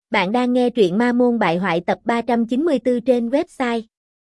Bạn đang nghe truyện Ma Môn Bại Hoại tập 394 trên website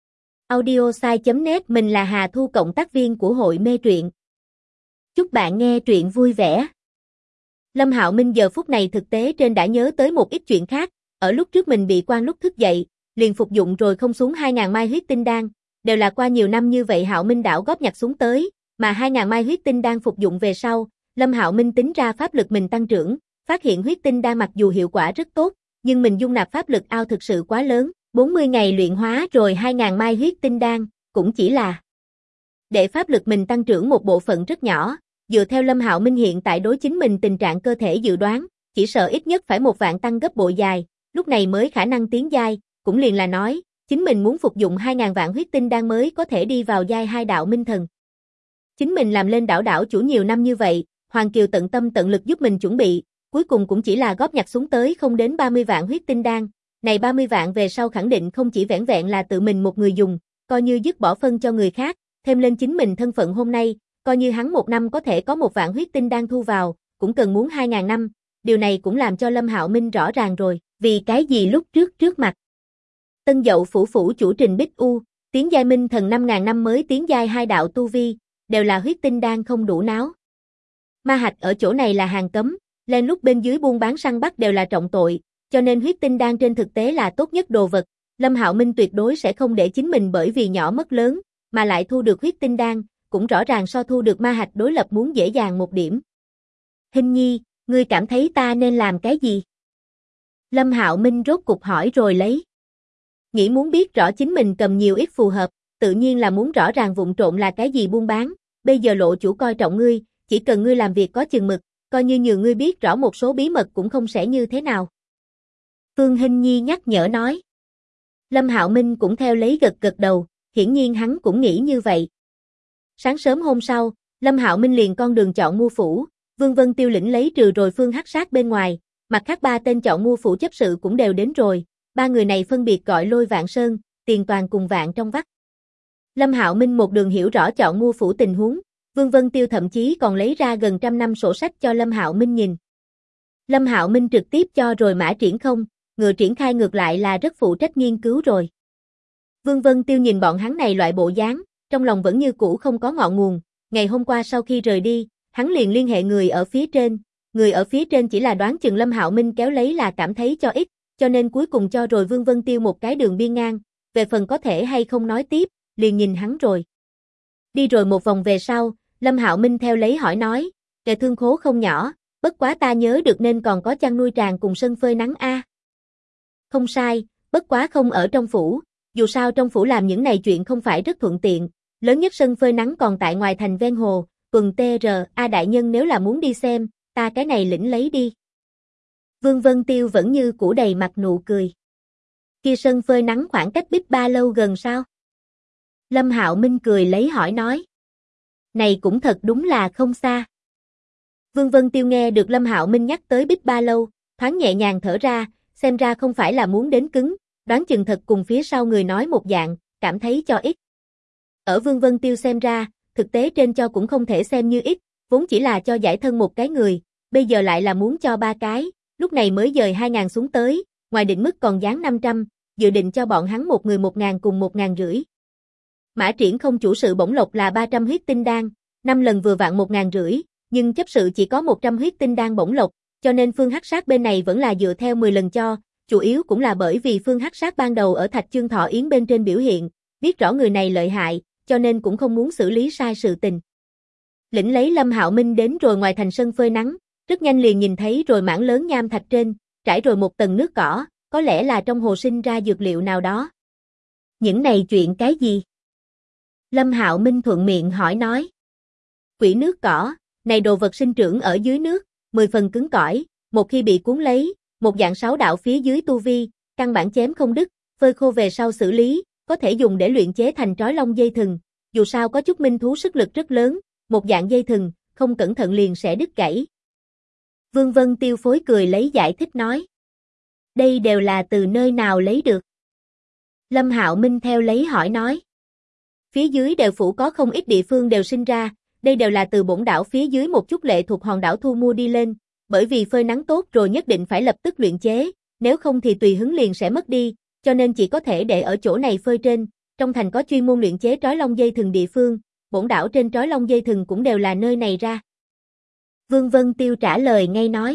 audiosai.net. Mình là Hà Thu, cộng tác viên của hội mê truyện. Chúc bạn nghe truyện vui vẻ. Lâm Hạo Minh giờ phút này thực tế trên đã nhớ tới một ít chuyện khác. Ở lúc trước mình bị quan lúc thức dậy, liền phục dụng rồi không xuống 2.000 mai huyết tinh đan, đều là qua nhiều năm như vậy Hạo Minh đảo góp nhặt xuống tới, mà 2.000 mai huyết tinh đan phục dụng về sau, Lâm Hạo Minh tính ra pháp lực mình tăng trưởng, phát hiện huyết tinh đan mặc dù hiệu quả rất tốt, nhưng mình dung nạp pháp lực ao thực sự quá lớn, 40 ngày luyện hóa rồi 2.000 mai huyết tinh đan, cũng chỉ là để pháp lực mình tăng trưởng một bộ phận rất nhỏ. Dựa theo Lâm Hạo Minh hiện tại đối chính mình tình trạng cơ thể dự đoán, chỉ sợ ít nhất phải 1 vạn tăng gấp bội dài, lúc này mới khả năng tiến giai, cũng liền là nói, chính mình muốn phục dụng 2.000 vạn huyết tinh đan mới có thể đi vào giai 2 đạo minh thần. Chính mình làm lên đảo chủ nhiều năm như vậy, Hoàng Kiều tận tâm tận lực giúp mình chuẩn bị, cuối cùng cũng chỉ là góp nhặt xuống tới không đến 30 vạn huyết tinh đan, này 30 vạn về sau khẳng định không chỉ vẻn vẹn là tự mình một người dùng, coi như dứt bỏ phân cho người khác, thêm lên chính mình thân phận hôm nay, coi như hắn 1 năm có thể có 1 vạn huyết tinh đan thu vào, cũng cần muốn 2.000 năm, điều này cũng làm cho Lâm Hạo Minh rõ ràng rồi, vì cái gì lúc trước mặt. Tân Dậu phủ chủ Trình Bích U, tiến giai minh thần 5.000 năm mới tiến giai 2 đạo tu vi, đều là huyết tinh đan không đủ náo. Ma hạch ở chỗ này là hàng cấm, len lút bên dưới buôn bán săn bắt đều là trọng tội, cho nên huyết tinh đan trên thực tế là tốt nhất đồ vật. Lâm Hạo Minh tuyệt đối sẽ không để chính mình bởi vì nhỏ mất lớn, mà lại thu được huyết tinh đan, cũng rõ ràng so thu được ma hạch đối lập muốn dễ dàng một điểm. Hình nhi, ngươi cảm thấy ta nên làm cái gì? Lâm Hạo Minh rốt cục hỏi rồi lấy. Nghĩ muốn biết rõ chính mình cầm nhiều ít phù hợp, tự nhiên là muốn rõ ràng vụn trộn là cái gì buôn bán, bây giờ lộ chủ coi trọng ngươi, chỉ cần ngươi làm việc có chừng mực, coi như nhờ ngươi biết rõ một số bí mật cũng không sẽ như thế nào. Phương Hinh Nhi nhắc nhở nói. Lâm Hạo Minh cũng theo lấy gật đầu, hiển nhiên hắn cũng nghĩ như vậy. Sáng sớm hôm sau, Lâm Hạo Minh liền con đường chọn mua phủ, Vương Vân Tiêu lĩnh lấy trừ rồi Phương Hắc Sát bên ngoài, mặt khác 3 tên chọn mua phủ chấp sự cũng đều đến rồi, 3 người này phân biệt gọi Lôi Vạn Sơn, Tiền Toàn cùng Vạn Trong Vắt. Lâm Hạo Minh một đường hiểu rõ chọn mua phủ tình huống, Vương Vân Tiêu thậm chí còn lấy ra gần 100 năm sổ sách cho Lâm Hạo Minh nhìn. Lâm Hạo Minh trực tiếp cho rồi mã triển không, ngựa triển khai ngược lại là rất phụ trách nghiên cứu rồi. Vương Vân Tiêu nhìn bọn hắn này loại bộ dáng, trong lòng vẫn như cũ không có ngọn nguồn, ngày hôm qua sau khi rời đi, hắn liền liên hệ người ở phía trên chỉ là đoán chừng Lâm Hạo Minh kéo lấy là cảm thấy cho ít, cho nên cuối cùng cho rồi Vương Vân Tiêu một cái đường biên ngang, về phần có thể hay không nói tiếp, liền nhìn hắn rồi. Đi rồi một vòng về sau, Lâm Hạo Minh theo lấy hỏi nói, kẻ thương khố không nhỏ, bất quá ta nhớ được nên còn có chăn nuôi tràng cùng sân phơi nắng a. Không sai, bất quá không ở trong phủ, dù sao trong phủ làm những này chuyện không phải rất thuận tiện, lớn nhất sân phơi nắng còn tại ngoài thành ven hồ, tuần TRA đại nhân nếu là muốn đi xem, ta cái này lĩnh lấy đi. Vương Vân Tiêu vẫn như cũ đầy mặt nụ cười. Kia sân phơi nắng khoảng cách Bích Ba Lâu gần sao? Lâm Hạo Minh cười lấy hỏi nói. Này cũng thật đúng là không xa. Vương Vân Tiêu nghe được Lâm Hạo Minh nhắc tới Bích Ba Lâu, thoáng nhẹ nhàng thở ra, xem ra không phải là muốn đến cứng, đoán chừng thật cùng phía sau người nói một dạng, cảm thấy cho ít. Ở Vương Vân Tiêu xem ra, thực tế trên cho cũng không thể xem như ít, vốn chỉ là cho giải thân một cái người, bây giờ lại là muốn cho 3 cái, lúc này mới dời 2.000 xuống tới, ngoài định mức còn dán 500, dự định cho bọn hắn một người 1.000 cùng 1.500. Mã triển không chủ sự bổng lộc là 300 huyết tinh đan, 5 lần vừa vặn 1.500, nhưng chấp sự chỉ có 100 huyết tinh đan bổng lộc, cho nên Phương Hắc Sát bên này vẫn là dựa theo 10 lần cho, chủ yếu cũng là bởi vì Phương Hắc Sát ban đầu ở Thạch Chương Thọ Yến bên trên biểu hiện, biết rõ người này lợi hại, cho nên cũng không muốn xử lý sai sự tình. Lĩnh lấy Lâm Hạo Minh đến rồi ngoài thành sân phơi nắng, rất nhanh liền nhìn thấy rồi mảng lớn nham thạch trên, trải rồi một tầng nước cỏ, có lẽ là trong hồ sinh ra dược liệu nào đó. Những này chuyện cái gì? Lâm Hạo Minh thuận miệng hỏi nói. Quỷ nước cỏ, này đồ vật sinh trưởng ở dưới nước, 10 phần cứng cỏi, một khi bị cuốn lấy, một dạng 6 đạo phía dưới tu vi, căn bản chém không đứt, phơi khô về sau xử lý, có thể dùng để luyện chế thành trói lông dây thừng, dù sao có chút minh thú sức lực rất lớn, một dạng dây thừng, không cẩn thận liền sẽ đứt gãy. Vương Vân Tiêu phối cười lấy giải thích nói. Đây đều là từ nơi nào lấy được? Lâm Hạo Minh theo lấy hỏi nói. Phía dưới đều phủ có không ít địa phương đều sinh ra, đây đều là từ bổn đảo phía dưới một chút lệ thuộc hòn đảo thu mua đi lên, bởi vì phơi nắng tốt rồi nhất định phải lập tức luyện chế, nếu không thì tùy hứng liền sẽ mất đi, cho nên chỉ có thể để ở chỗ này phơi trên, trong thành có chuyên môn luyện chế trói lông dây thừng địa phương, bổn đảo trên trói lông dây thừng cũng đều là nơi này ra. Vương Vân Tiêu trả lời ngay nói.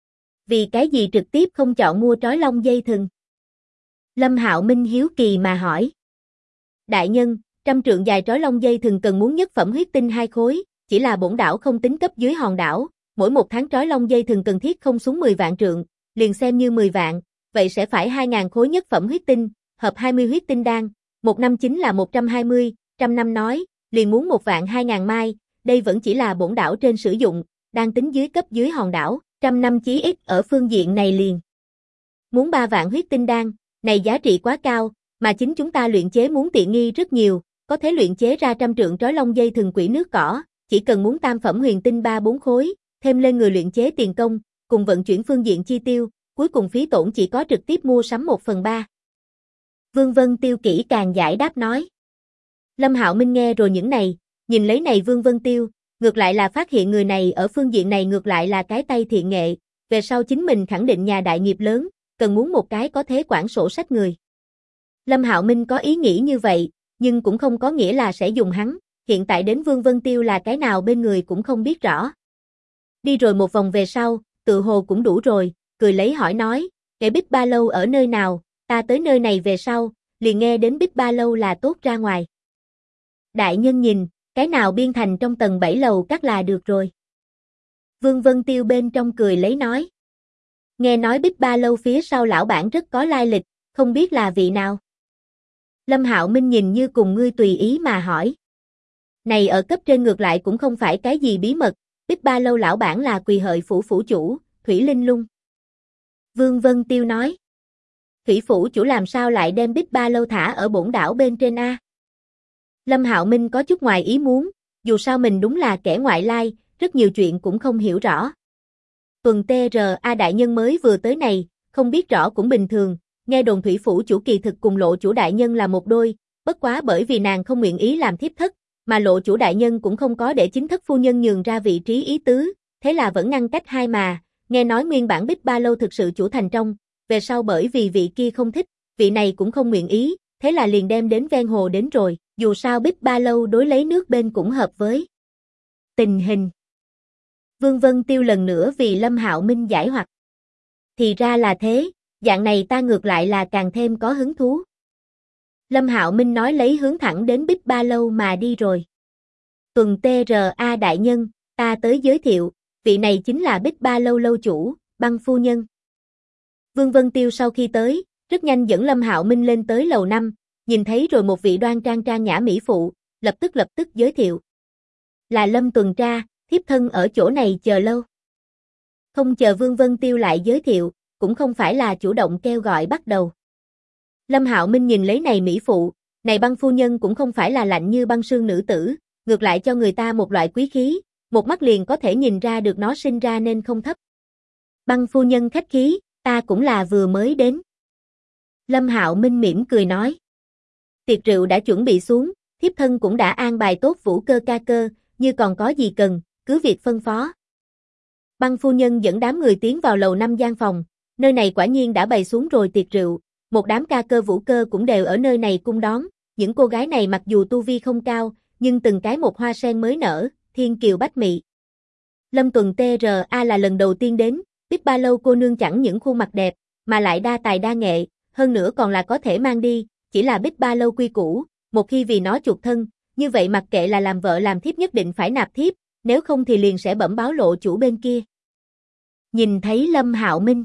Vì cái gì trực tiếp không chọn mua trói lông dây thừng? Lâm Hạo Minh hiếu kỳ mà hỏi. Đại nhân, 100 trượng dài trói lông dây thừng cần muốn nhất phẩm huyết tinh 2 khối, chỉ là bổn đảo không tính cấp dưới hòn đảo, mỗi một tháng trói lông dây thừng cần thiết không xuống 10 vạn trượng, liền xem như 10 vạn, vậy sẽ phải 2.000 khối nhất phẩm huyết tinh, hợp 20 huyết tinh đan, một năm chính là 120, trăm năm nói, liền muốn 1.200.000 mai, đây vẫn chỉ là bổn đảo trên sử dụng, đang tính dưới cấp dưới hòn đảo, trăm năm chí ít ở phương diện này liền. Muốn 3 vạn huyết tinh đan, này giá trị quá cao, mà chính chúng ta luyện chế muốn tiện nghi rất nhiều, có thể luyện chế ra 100 trượng trói lông dây thừng quỷ nước cỏ, chỉ cần muốn tam phẩm huyền tinh 3-4 khối, thêm lên người luyện chế tiền công, cùng vận chuyển phương diện chi tiêu, cuối cùng phí tổn chỉ có trực tiếp mua sắm 1/3. Vương Vân Tiêu kỹ càng giải đáp nói. Lâm Hạo Minh nghe rồi những này, nhìn lấy này Vương Vân Tiêu, ngược lại là phát hiện người này ở phương diện này ngược lại là cái tay thiện nghệ, về sau chính mình khẳng định nhà đại nghiệp lớn, cần muốn một cái có thế quản sổ sách người. Lâm Hạo Minh có ý nghĩ như vậy, nhưng cũng không có nghĩa là sẽ dùng hắn, hiện tại đến Vương Vân Tiêu là cái nào bên người cũng không biết rõ. Đi rồi một vòng về sau, tự hồ cũng đủ rồi, cười lấy hỏi nói, cái Bích Ba Lâu ở nơi nào, ta tới nơi này về sau, liền nghe đến Bích Ba Lâu là tốt ra ngoài. Đại nhân nhìn, cái nào biên thành trong tầng 7 lầu các là được rồi. Vương Vân Tiêu bên trong cười lấy nói. Nghe nói Bích Ba Lâu phía sau lão bản rất có lai lịch, không biết là vị nào. Lâm Hạo Minh nhìn như cùng ngươi tùy ý mà hỏi. Này ở cấp trên ngược lại cũng không phải cái gì bí mật, Bích Ba Lâu lão bản là Quỳ Hợi phủ phủ chủ, Thủy Linh Lung. Vương Vân Tiêu nói. Thủy phủ chủ làm sao lại đem Bích Ba Lâu thả ở bổn đảo bên trên a? Lâm Hạo Minh có chút ngoài ý muốn, dù sao mình đúng là kẻ ngoại lai, rất nhiều chuyện cũng không hiểu rõ. Tuần TRA đại nhân mới vừa tới này, không biết rõ cũng bình thường, nghe đồn thủy phủ chủ kỳ thực cùng lộ chủ đại nhân là một đôi, bất quá bởi vì nàng không nguyện ý làm thiếp thất, mà lộ chủ đại nhân cũng không có để chính thất phu nhân nhường ra vị trí ý tứ, thế là vẫn ngăn cách hai mà, nghe nói nguyên bản Bích Ba Lâu thực sự chủ thành trong, về sau bởi vì vị kia không thích, vị này cũng không nguyện ý, thế là liền đem đến ven hồ đến rồi, dù sao Bích Ba Lâu đối lấy nước bên cũng hợp với tình hình. Vương Vân Tiêu lần nữa vì Lâm Hạo Minh giải hoặc. Thì ra là thế, dạng này ta ngược lại là càng thêm có hứng thú. Lâm Hạo Minh nói lấy hướng thẳng đến Bích Ba Lâu mà đi rồi. Tuần TRA đại nhân, ta tới giới thiệu, vị này chính là Bích Ba Lâu lâu chủ, Băng phu nhân. Vương Vân Tiêu sau khi tới, rất nhanh dẫn Lâm Hạo Minh lên tới lầu 5, nhìn thấy rồi một vị đoan trang trang nhã mỹ phụ, lập tức giới thiệu. Là Lâm tuần tra, thiếp thân ở chỗ này chờ lâu. Không chờ Vương Vân Tiêu lại giới thiệu, cũng không phải là chủ động kêu gọi bắt đầu. Lâm Hạo Minh nhìn lấy này mỹ phụ, này Băng phu nhân cũng không phải là lạnh như băng sương nữ tử, ngược lại cho người ta một loại quý khí, một mắt liền có thể nhìn ra được nó sinh ra nên không thấp. Băng phu nhân khách khí, ta cũng là vừa mới đến. Lâm Hạo Minh mỉm cười nói. Tiệc rượu đã chuẩn bị xuống, thiếp thân cũng đã an bài tốt Vũ Cơ ca cơ, như còn có gì cần, cứ việc phân phó. Băng phu nhân dẫn đám người tiến vào lầu 5 gian phòng, nơi này quả nhiên đã bày xuống rồi tiệc rượu, một đám ca cơ Vũ Cơ cũng đều ở nơi này cung đón, những cô gái này mặc dù tu vi không cao, nhưng từng cái một hoa sen mới nở, thiên kiều bách mị. Lâm tuần TRA là lần đầu tiên đến, Bích Ba Lâu cô nương chẳng những khuôn mặt đẹp, mà lại đa tài đa nghệ, hơn nữa còn là có thể mang đi, chỉ là Bích Ba Lâu quy củ, một khi vì nó chuộc thân, như vậy mặc kệ là làm vợ làm thiếp nhất định phải nạp thiếp, nếu không thì liền sẽ bẩm báo lộ chủ bên kia. Nhìn thấy Lâm Hạo Minh.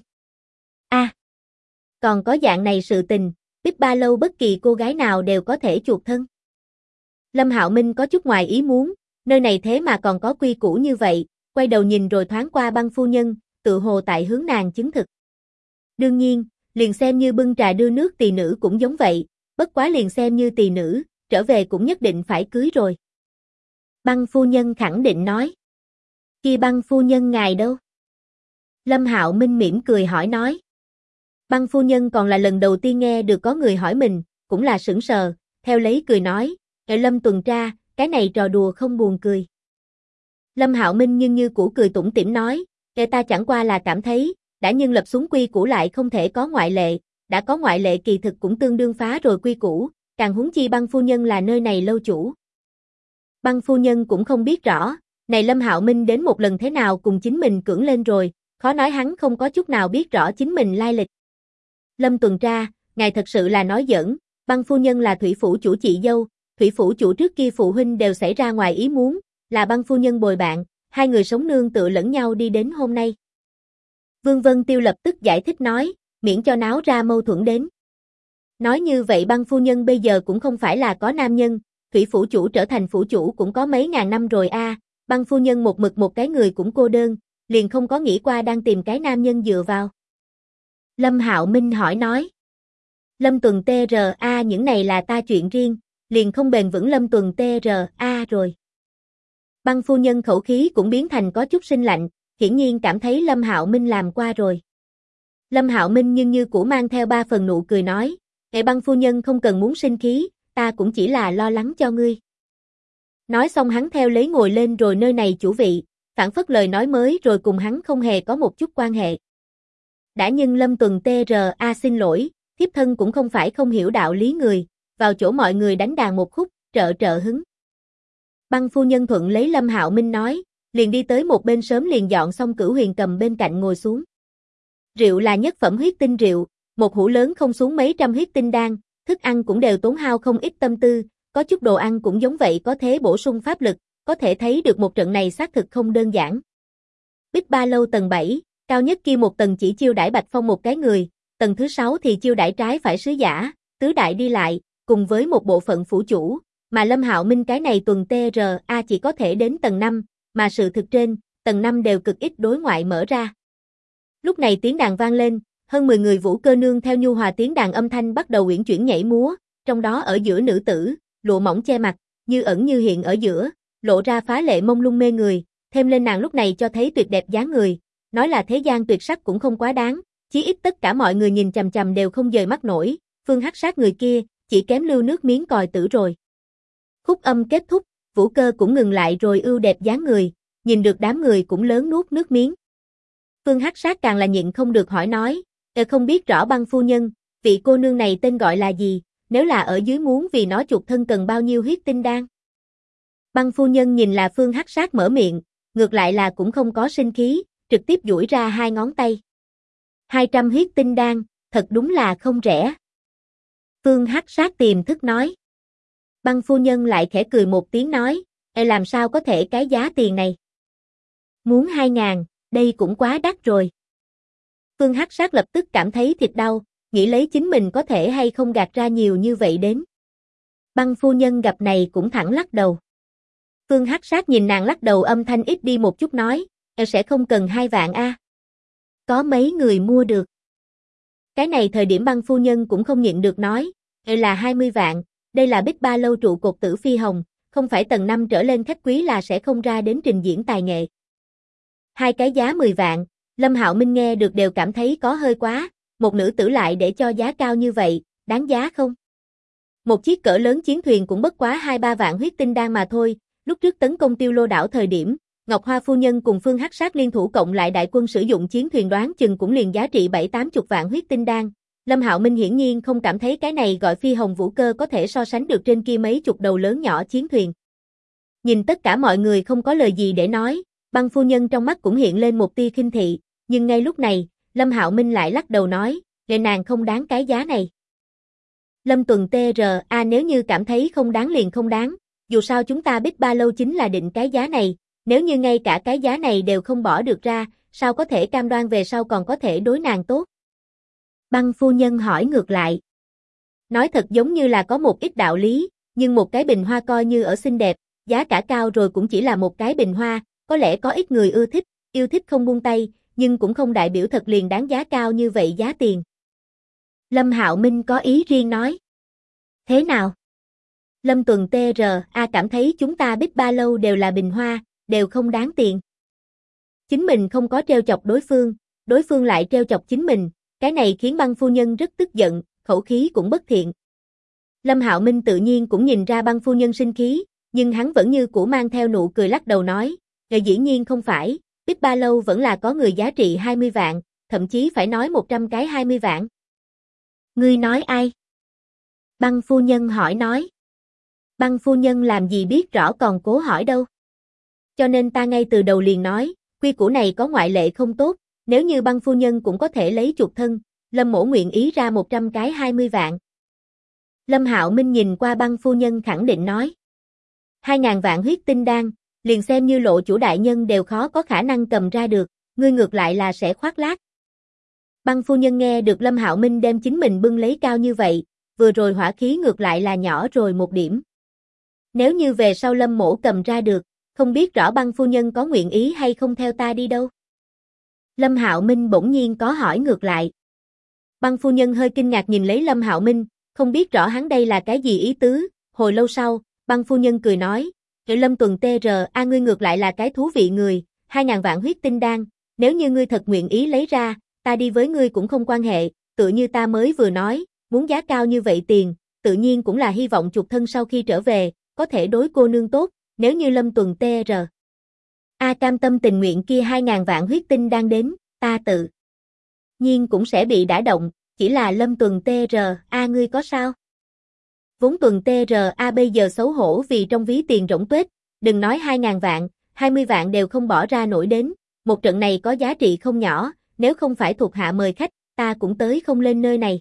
Còn có dạng này sự tình, Bích Ba Lâu bất kỳ cô gái nào đều có thể chuộc thân. Lâm Hạo Minh có chút ngoài ý muốn, nơi này thế mà còn có quy củ như vậy, quay đầu nhìn rồi thoáng qua Băng phu nhân, tự hồ tại hướng nàng chứng thực. Đương nhiên, liền xem như bưng trà đưa nước tỳ nữ cũng giống vậy, bất quá liền xem như tỳ nữ, trở về cũng nhất định phải cưới rồi. Băng phu nhân khẳng định nói. Kia Băng phu nhân ngài đâu? Lâm Hạo Minh mỉm cười hỏi nói. Băng phu nhân còn là lần đầu tiên nghe được có người hỏi mình, cũng là sững sờ, theo lấy cười nói, Lâm tuần tra, cái này trò đùa không buồn cười. Lâm Hạo Minh nhưng như cũ cười tủm tỉm nói, ta chẳng qua là cảm thấy, đã nhưng lập xuống quy củ lại không thể có ngoại lệ, đã có ngoại lệ kỳ thực cũng tương đương phá rồi quy củ, càng huống chi Băng phu nhân là nơi này lâu chủ. Băng phu nhân cũng không biết rõ, này Lâm Hạo Minh đến một lần thế nào cùng chính mình cưỡng lên rồi, khó nói hắn không có chút nào biết rõ chính mình lai lịch. Lâm tuần tra, ngài thật sự là nói giỡn, Băng phu nhân là thủy phủ chủ chị dâu, thủy phủ chủ trước kia phụ huynh đều xảy ra ngoài ý muốn, là Băng phu nhân bồi bạn, hai người sống nương tựa lẫn nhau đi đến hôm nay. Vương Vân Tiêu lập tức giải thích nói, miễn cho náo ra mâu thuẫn đến. Nói như vậy Băng phu nhân bây giờ cũng không phải là có nam nhân, thủy phủ chủ trở thành phủ chủ cũng có mấy ngàn năm rồi a, Băng phu nhân một mực một cái người cũng cô đơn, liền không có nghĩ qua đang tìm cái nam nhân dựa vào. Lâm Hạo Minh hỏi nói. Lâm Tuần TRA những này là ta chuyện riêng, liền không bền vững Lâm Tuần TRA rồi. Băng phu nhân khẩu khí cũng biến thành có chút sinh lạnh, hiển nhiên cảm thấy Lâm Hạo Minh làm qua rồi. Lâm Hạo Minh nhưng như cũ mang theo 3 phần nụ cười nói, Băng phu nhân không cần muốn sinh khí, ta cũng chỉ là lo lắng cho ngươi. Nói xong hắn theo lấy ngồi lên rồi nơi này chủ vị, phản phất lời nói mới rồi cùng hắn không hề có một chút quan hệ. Đã nhưng Lâm Tuần TRA xin lỗi, thiếp thân cũng không phải không hiểu đạo lý người, vào chỗ mọi người đánh đàn một khúc, trợ hứng. Băng phu nhân thuận lấy Lâm Hạo Minh nói, liền đi tới một bên sớm liền dọn xong Cửu Huyền cầm bên cạnh ngồi xuống. Rượu là nhất phẩm huyết tinh rượu, một hũ lớn không xuống mấy trăm huyết tinh đan, thức ăn cũng đều tốn hao không ít tâm tư, có chút đồ ăn cũng giống vậy có thể bổ sung pháp lực, có thể thấy được một trận này xác thực không đơn giản. Bích Ba Lâu tầng 7, cao nhất kia một tầng chỉ chiêu đãi Bạch Phong một cái người, tầng thứ 6 thì chiêu đãi trái phải sứ giả, tứ đại đi lại, cùng với một bộ phận phủ chủ, mà Lâm Hạo Minh cái này tuần TRA chỉ có thể đến tầng 5, mà sự thực trên, tầng 5 đều cực ít đối ngoại mở ra. Lúc này tiếng đàn vang lên, hơn 10 người vũ cơ nương theo nhu hòa tiếng đàn âm thanh bắt đầu uyển chuyển nhảy múa, trong đó ở giữa nữ tử, lụa mỏng che mặt, như ẩn như hiện ở giữa, lộ ra phá lệ mông lung mê người, thêm lên nàng lúc này cho thấy tuyệt đẹp dáng người, nói là thế gian tuyệt sắc cũng không quá đáng, chí ít tất cả mọi người nhìn chằm chằm đều không dời mắt nổi, Phương Hắc Sát người kia, chỉ kém lưu nước miếng còi tử rồi. Khúc âm kết thúc, vũ cơ cũng ngừng lại rồi ưu đẹp dáng người, nhìn được đám người cũng lớn nuốt nước miếng. Phương Hắc Sát càng là nhịn không được hỏi nói, không biết rõ Băng phu nhân, vị cô nương này tên gọi là gì, nếu là ở dưới muốn vì nó chuộc thân cần bao nhiêu huyết tinh đan. Băng phu nhân nhìn là Phương Hắc Sát mở miệng, ngược lại là cũng không có sinh khí, trực tiếp duỗi ra 2 ngón tay. 200 huyết tinh đan, thật đúng là không rẻ. Phương Hắc Sát tiềm thức nói. Băng phu nhân lại khẽ cười một tiếng nói, làm sao có thể cái giá tiền này? Muốn 2.000, đây cũng quá đắt rồi. Phương Hắc Sát lập tức cảm thấy thịt đau, nghĩ lấy chính mình có thể hay không gạt ra nhiều như vậy đến. Băng phu nhân gặp này cũng thẳng lắc đầu. Phương Hắc Sát nhìn nàng lắc đầu âm thanh ít đi một chút nói, sẽ không cần 2 vạn a. Có mấy người mua được. Cái này thời điểm Băng phu nhân cũng không nhịn được nói, là 20 vạn, đây là Bích Ba Lâu trụ cột tử phi hồng, không phải tầng 5 trở lên khách quý là sẽ không ra đến trình diễn tài nghệ. 2 cái giá 10 vạn, Lâm Hạo Minh nghe được đều cảm thấy có hơi quá, một nữ tử lại để cho giá cao như vậy, đáng giá không? Một chiếc cỡ lớn chiến thuyền cũng bất quá 2-3 vạn huyết tinh đan mà thôi, lúc trước tấn công Tiêu Lô đảo thời điểm, Ngọc Hoa phu nhân cùng Phương Hắc Sát liên thủ cộng lại đại quân sử dụng chiến thuyền đoán chừng cũng liền giá trị 7-80 vạn huyết tinh đan. Lâm Hạo Minh hiển nhiên không cảm thấy cái này gọi phi hồng vũ cơ có thể so sánh được trên kia mấy chục đầu lớn nhỏ chiến thuyền. Nhìn tất cả mọi người không có lời gì để nói, Băng phu nhân trong mắt cũng hiện lên một tia khinh thị, nhưng ngay lúc này, Lâm Hạo Minh lại lắc đầu nói, nàng không đáng cái giá này. Lâm Tuần TRA nếu như cảm thấy không đáng liền không đáng, dù sao chúng ta Bích Ba Lâu chính là định cái giá này, nếu như ngay cả cái giá này đều không bỏ được ra, sao có thể cam đoan về sau còn có thể đối nàng tốt? Băng phu nhân hỏi ngược lại. Nói thật giống như là có một ít đạo lý, nhưng một cái bình hoa coi như ở xinh đẹp, giá cả cao rồi cũng chỉ là một cái bình hoa, có lẽ có ít người ưa thích, yêu thích không buông tay, nhưng cũng không đại biểu thật liền đáng giá cao như vậy giá tiền. Lâm Hạo Minh có ý riêng nói. Thế nào? Lâm Tuần TRA cảm thấy chúng ta Bích Ba Lâu đều là bình hoa, đều không đáng tiền. Chính mình không có trêu chọc đối phương lại trêu chọc chính mình, cái này khiến Băng phu nhân rất tức giận, khẩu khí cũng bất thiện. Lâm Hạo Minh tự nhiên cũng nhìn ra Băng phu nhân sinh khí, nhưng hắn vẫn như cũ mang theo nụ cười lắc đầu nói, dĩ nhiên không phải, Bích Ba Lâu vẫn là có người giá trị 20 vạn, thậm chí phải nói 100 cái 20 vạn. Ngươi nói ai? Băng phu nhân hỏi nói. Băng phu nhân làm gì biết rõ còn cố hỏi đâu. Cho nên ta ngay từ đầu liền nói, quy củ này có ngoại lệ không tốt, nếu như băng phu nhân cũng có thể lấy chuộc thân, Lâm mỗ nguyện ý ra 100 cái 20 vạn. Lâm Hạo Minh nhìn qua băng phu nhân khẳng định nói. 2.000 vạn huyết tinh đan, liền xem như lộ chủ đại nhân đều khó có khả năng cầm ra được, ngươi ngược lại là sẽ khoác lác. Băng phu nhân nghe được Lâm Hạo Minh đem chính mình bưng lấy cao như vậy, vừa rồi hỏa khí ngược lại là nhỏ rồi một điểm. Nếu như về sau Lâm mỗ cầm ra được, không biết rõ băng phu nhân có nguyện ý hay không theo ta đi đâu. Lâm Hạo Minh bỗng nhiên có hỏi ngược lại. Băng phu nhân hơi kinh ngạc nhìn lấy Lâm Hạo Minh, không biết rõ hắn đây là cái gì ý tứ, hồi lâu sau, băng phu nhân cười nói, Lâm Tuần TRA ngươi ngược lại là cái thú vị người, 2.000 vạn huyết tinh đan, nếu như ngươi thật nguyện ý lấy ra, ta đi với ngươi cũng không quan hệ, tựa như ta mới vừa nói, muốn giá cao như vậy tiền, tự nhiên cũng là hy vọng chuộc thân sau khi trở về, có thể đối cô nương tốt, nếu như Lâm Tuần TRA cam tâm tình nguyện kia 2.000 vạn huyết tinh đan đến, ta tự nhiên cũng sẽ bị đả động, chỉ là Lâm Tuần TRA ngươi có sao? Vốn Tuần TRA bây giờ xấu hổ vì trong ví tiền rỗng tuếch, đừng nói 2.000 vạn, 20 vạn đều không bỏ ra nổi đến, một trận này có giá trị không nhỏ, nếu không phải thuộc hạ mời khách, ta cũng tới không lên nơi này.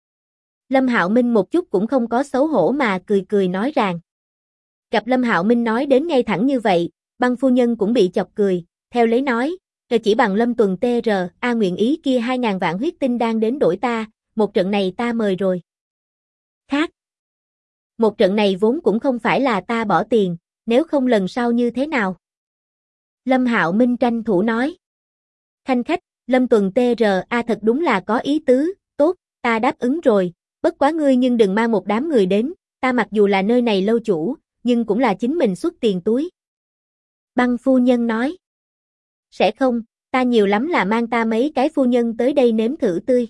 Lâm Hạo Minh một chút cũng không có xấu hổ mà cười cười nói rằng. Gặp Lâm Hạo Minh nói đến ngay thẳng như vậy, băng phu nhân cũng bị chọc cười, theo lấy nói, chỉ bằng Lâm Tuần TRA nguyện ý kia 2.000 vạn huyết tinh đang đến đổi ta, một trận này ta mời rồi. Khác. Một trận này vốn cũng không phải là ta bỏ tiền, nếu không lần sau như thế nào? Lâm Hạo Minh tranh thủ nói. Khanh khách, Lâm Tuần TRA thật đúng là có ý tứ, tốt, ta đáp ứng rồi, bất quá ngươi nhưng đừng mang một đám người đến, ta mặc dù là nơi này lâu chủ, nhưng cũng là chính mình xuất tiền túi. Băng phu nhân nói. Sẽ không, ta nhiều lắm là mang ta mấy cái phu nhân tới đây nếm thử tươi.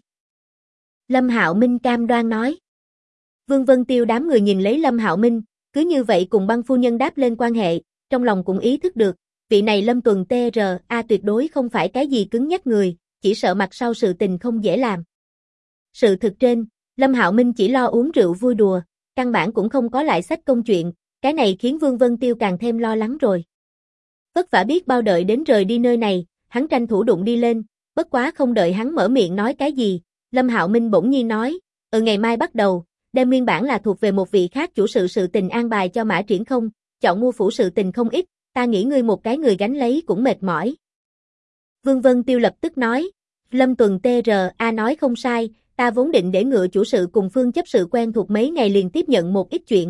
Lâm Hạo Minh cam đoan nói. Vương Vân Tiêu đám người nhìn lấy Lâm Hạo Minh, cứ như vậy cùng băng phu nhân đáp lên quan hệ, trong lòng cũng ý thức được, vị này Lâm Tuần TRA tuyệt đối không phải cái gì cứng nhắc người, chỉ sợ mặt sau sự tình không dễ làm. Sự thực trên, Lâm Hạo Minh chỉ lo uống rượu vui đùa, căn bản cũng không có lại sách công chuyện, cái này khiến Vương Vân Tiêu càng thêm lo lắng rồi. Vất vả biết bao đợi đến rời đi nơi này, hắn tranh thủ đụng đi lên, bất quá không đợi hắn mở miệng nói cái gì, Lâm Hạo Minh bỗng nhiên nói, ngày mai bắt đầu, đem nguyên bản là thuộc về một vị khác chủ sự tình an bài cho Mã Triển Không, chọn mua phủ sự tình không ít, ta nghĩ ngươi một cái người gánh lấy cũng mệt mỏi. Vương Vân Tiêu lập tức nói, Lâm Tuần TRA nói không sai, ta vốn định để ngựa chủ sự cùng phương chấp sự quen thuộc mấy ngày liền tiếp nhận một ít chuyện.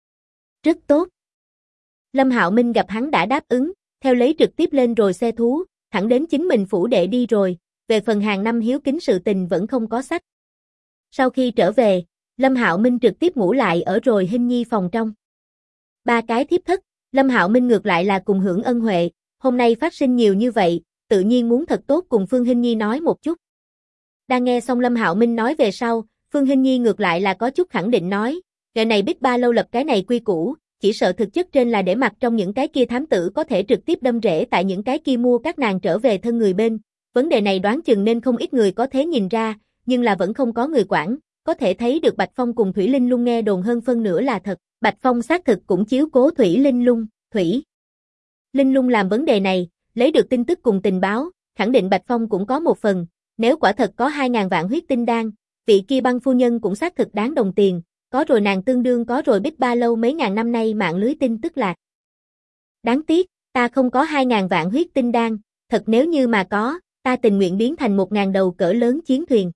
Rất tốt. Lâm Hạo Minh gặp hắn đã đáp ứng, theo lấy trực tiếp lên rồi xe thú, thẳng đến chính mình phủ đệ đi rồi, về phần hàng năm hiếu kính sự tình vẫn không có sách. Sau khi trở về, Lâm Hạo Minh trực tiếp ngủ lại ở rồi Hinh Nhi phòng trong. Ba cái thiếp thất, Lâm Hạo Minh ngược lại là cùng hưởng ân huệ, hôm nay phát sinh nhiều như vậy, tự nhiên muốn thật tốt cùng Phương Hinh Nhi nói một chút. Đang nghe xong Lâm Hạo Minh nói về sau, Phương Hinh Nhi ngược lại là có chút khẳng định nói, ngày này Bích Ba lâu lập cái này quy củ, chỉ sợ thực chất trên là để mặc trong những cái kia thám tử có thể trực tiếp đâm rễ tại những cái kia mua các nàng trở về thân người bên. Vấn đề này đoán chừng nên không ít người có thể nhìn ra, nhưng là vẫn không có người quản, có thể thấy được Bạch Phong cùng Thủy Linh Lung nghe đồn hơn phân nửa là thật, Bạch Phong xác thực cũng chiếu cố Thủy Linh Lung, Thủy Linh Lung làm vấn đề này, lấy được tin tức cùng tình báo, khẳng định Bạch Phong cũng có một phần, nếu quả thật có 2.000 vạn huyết tinh đan, vị kia băng phu nhân cũng xác thực đáng đồng tiền, có rồi nàng tương đương có rồi Bích Ba lâu mấy ngàn năm nay mạng lưới tin tức lạc. Đáng tiếc, ta không có 2.000 vạn huyết tinh đan, thật nếu như mà có, ta tình nguyện biến thành 1.000 đầu cỡ lớn chiến thuyền.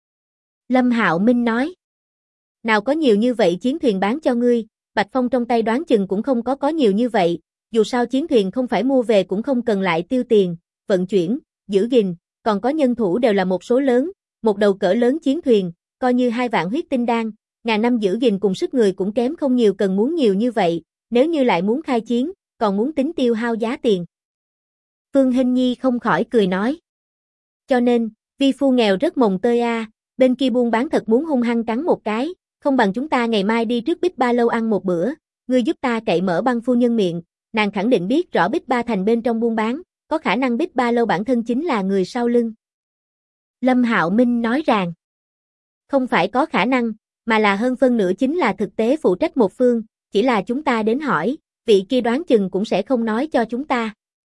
Lâm Hạo Minh nói, nào có nhiều như vậy chiến thuyền bán cho ngươi, Bạch Phong trong tay đoán chừng cũng không có nhiều như vậy, dù sao chiến thuyền không phải mua về cũng không cần lại tiêu tiền, vận chuyển, giữ gìn, còn có nhân thủ đều là một số lớn, một đầu cỡ lớn chiến thuyền, coi như 2 vạn huyết tinh đan, ngàn năm giữ gìn cùng sức người cũng kém không nhiều cần muốn nhiều như vậy, nếu như lại muốn khai chiến, còn muốn tính tiêu hao giá tiền. Phương Hinh Nhi không khỏi cười nói. Cho nên, vi phu nghèo rất mồng tơi a, bên kia buôn bán thật muốn hung hăng cắn một cái, không bằng chúng ta ngày mai đi trước Bích Ba lâu ăn một bữa, ngươi giúp ta cậy mở băng phu nhân miệng, nàng khẳng định biết rõ Bích Ba thành bên trong buôn bán, có khả năng Bích Ba lâu bản thân chính là người sau lưng. Lâm Hạo Minh nói rằng, không phải có khả năng, mà là hơn phân nửa chính là thực tế phụ trách một phương, chỉ là chúng ta đến hỏi, vị kia đoán chừng cũng sẽ không nói cho chúng ta.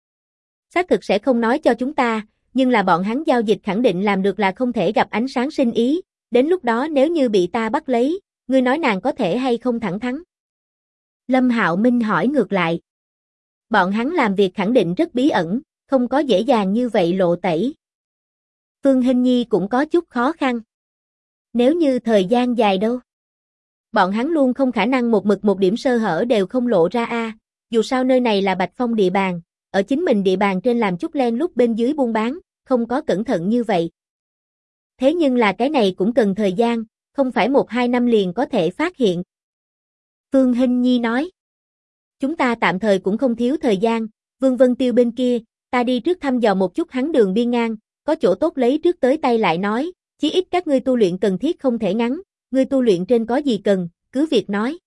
Xác thực sẽ không nói cho chúng ta, nhưng là bọn hắn giao dịch khẳng định làm được là không thể gặp ánh sáng sinh ý, đến lúc đó nếu như bị ta bắt lấy, ngươi nói nàng có thể hay không thẳng thắn? Lâm Hạo Minh hỏi ngược lại. Bọn hắn làm việc khẳng định rất bí ẩn, không có dễ dàng như vậy lộ tẩy. Phương Hinh Nhi cũng có chút khó khăn. Nếu như thời gian dài đâu? Bọn hắn luôn không khả năng một mực một điểm sơ hở đều không lộ ra a. Dù sao nơi này là Bạch Phong địa bàn, ở chính mình địa bàn trên làm chút len lút bên dưới buôn bán, không có cẩn thận như vậy. Thế nhưng là cái này cũng cần thời gian, không phải 1-2 năm liền có thể phát hiện. Phương Hinh Nhi nói. Chúng ta tạm thời cũng không thiếu thời gian, Vương Vân Tiêu bên kia, ta đi trước thăm dò một chút hắn đường biên ngang, có chỗ tốt lấy trước tới tay lại nói, chí ít các ngươi tu luyện cần thiết không thể ngắn, ngươi tu luyện trên có gì cần, cứ việc nói.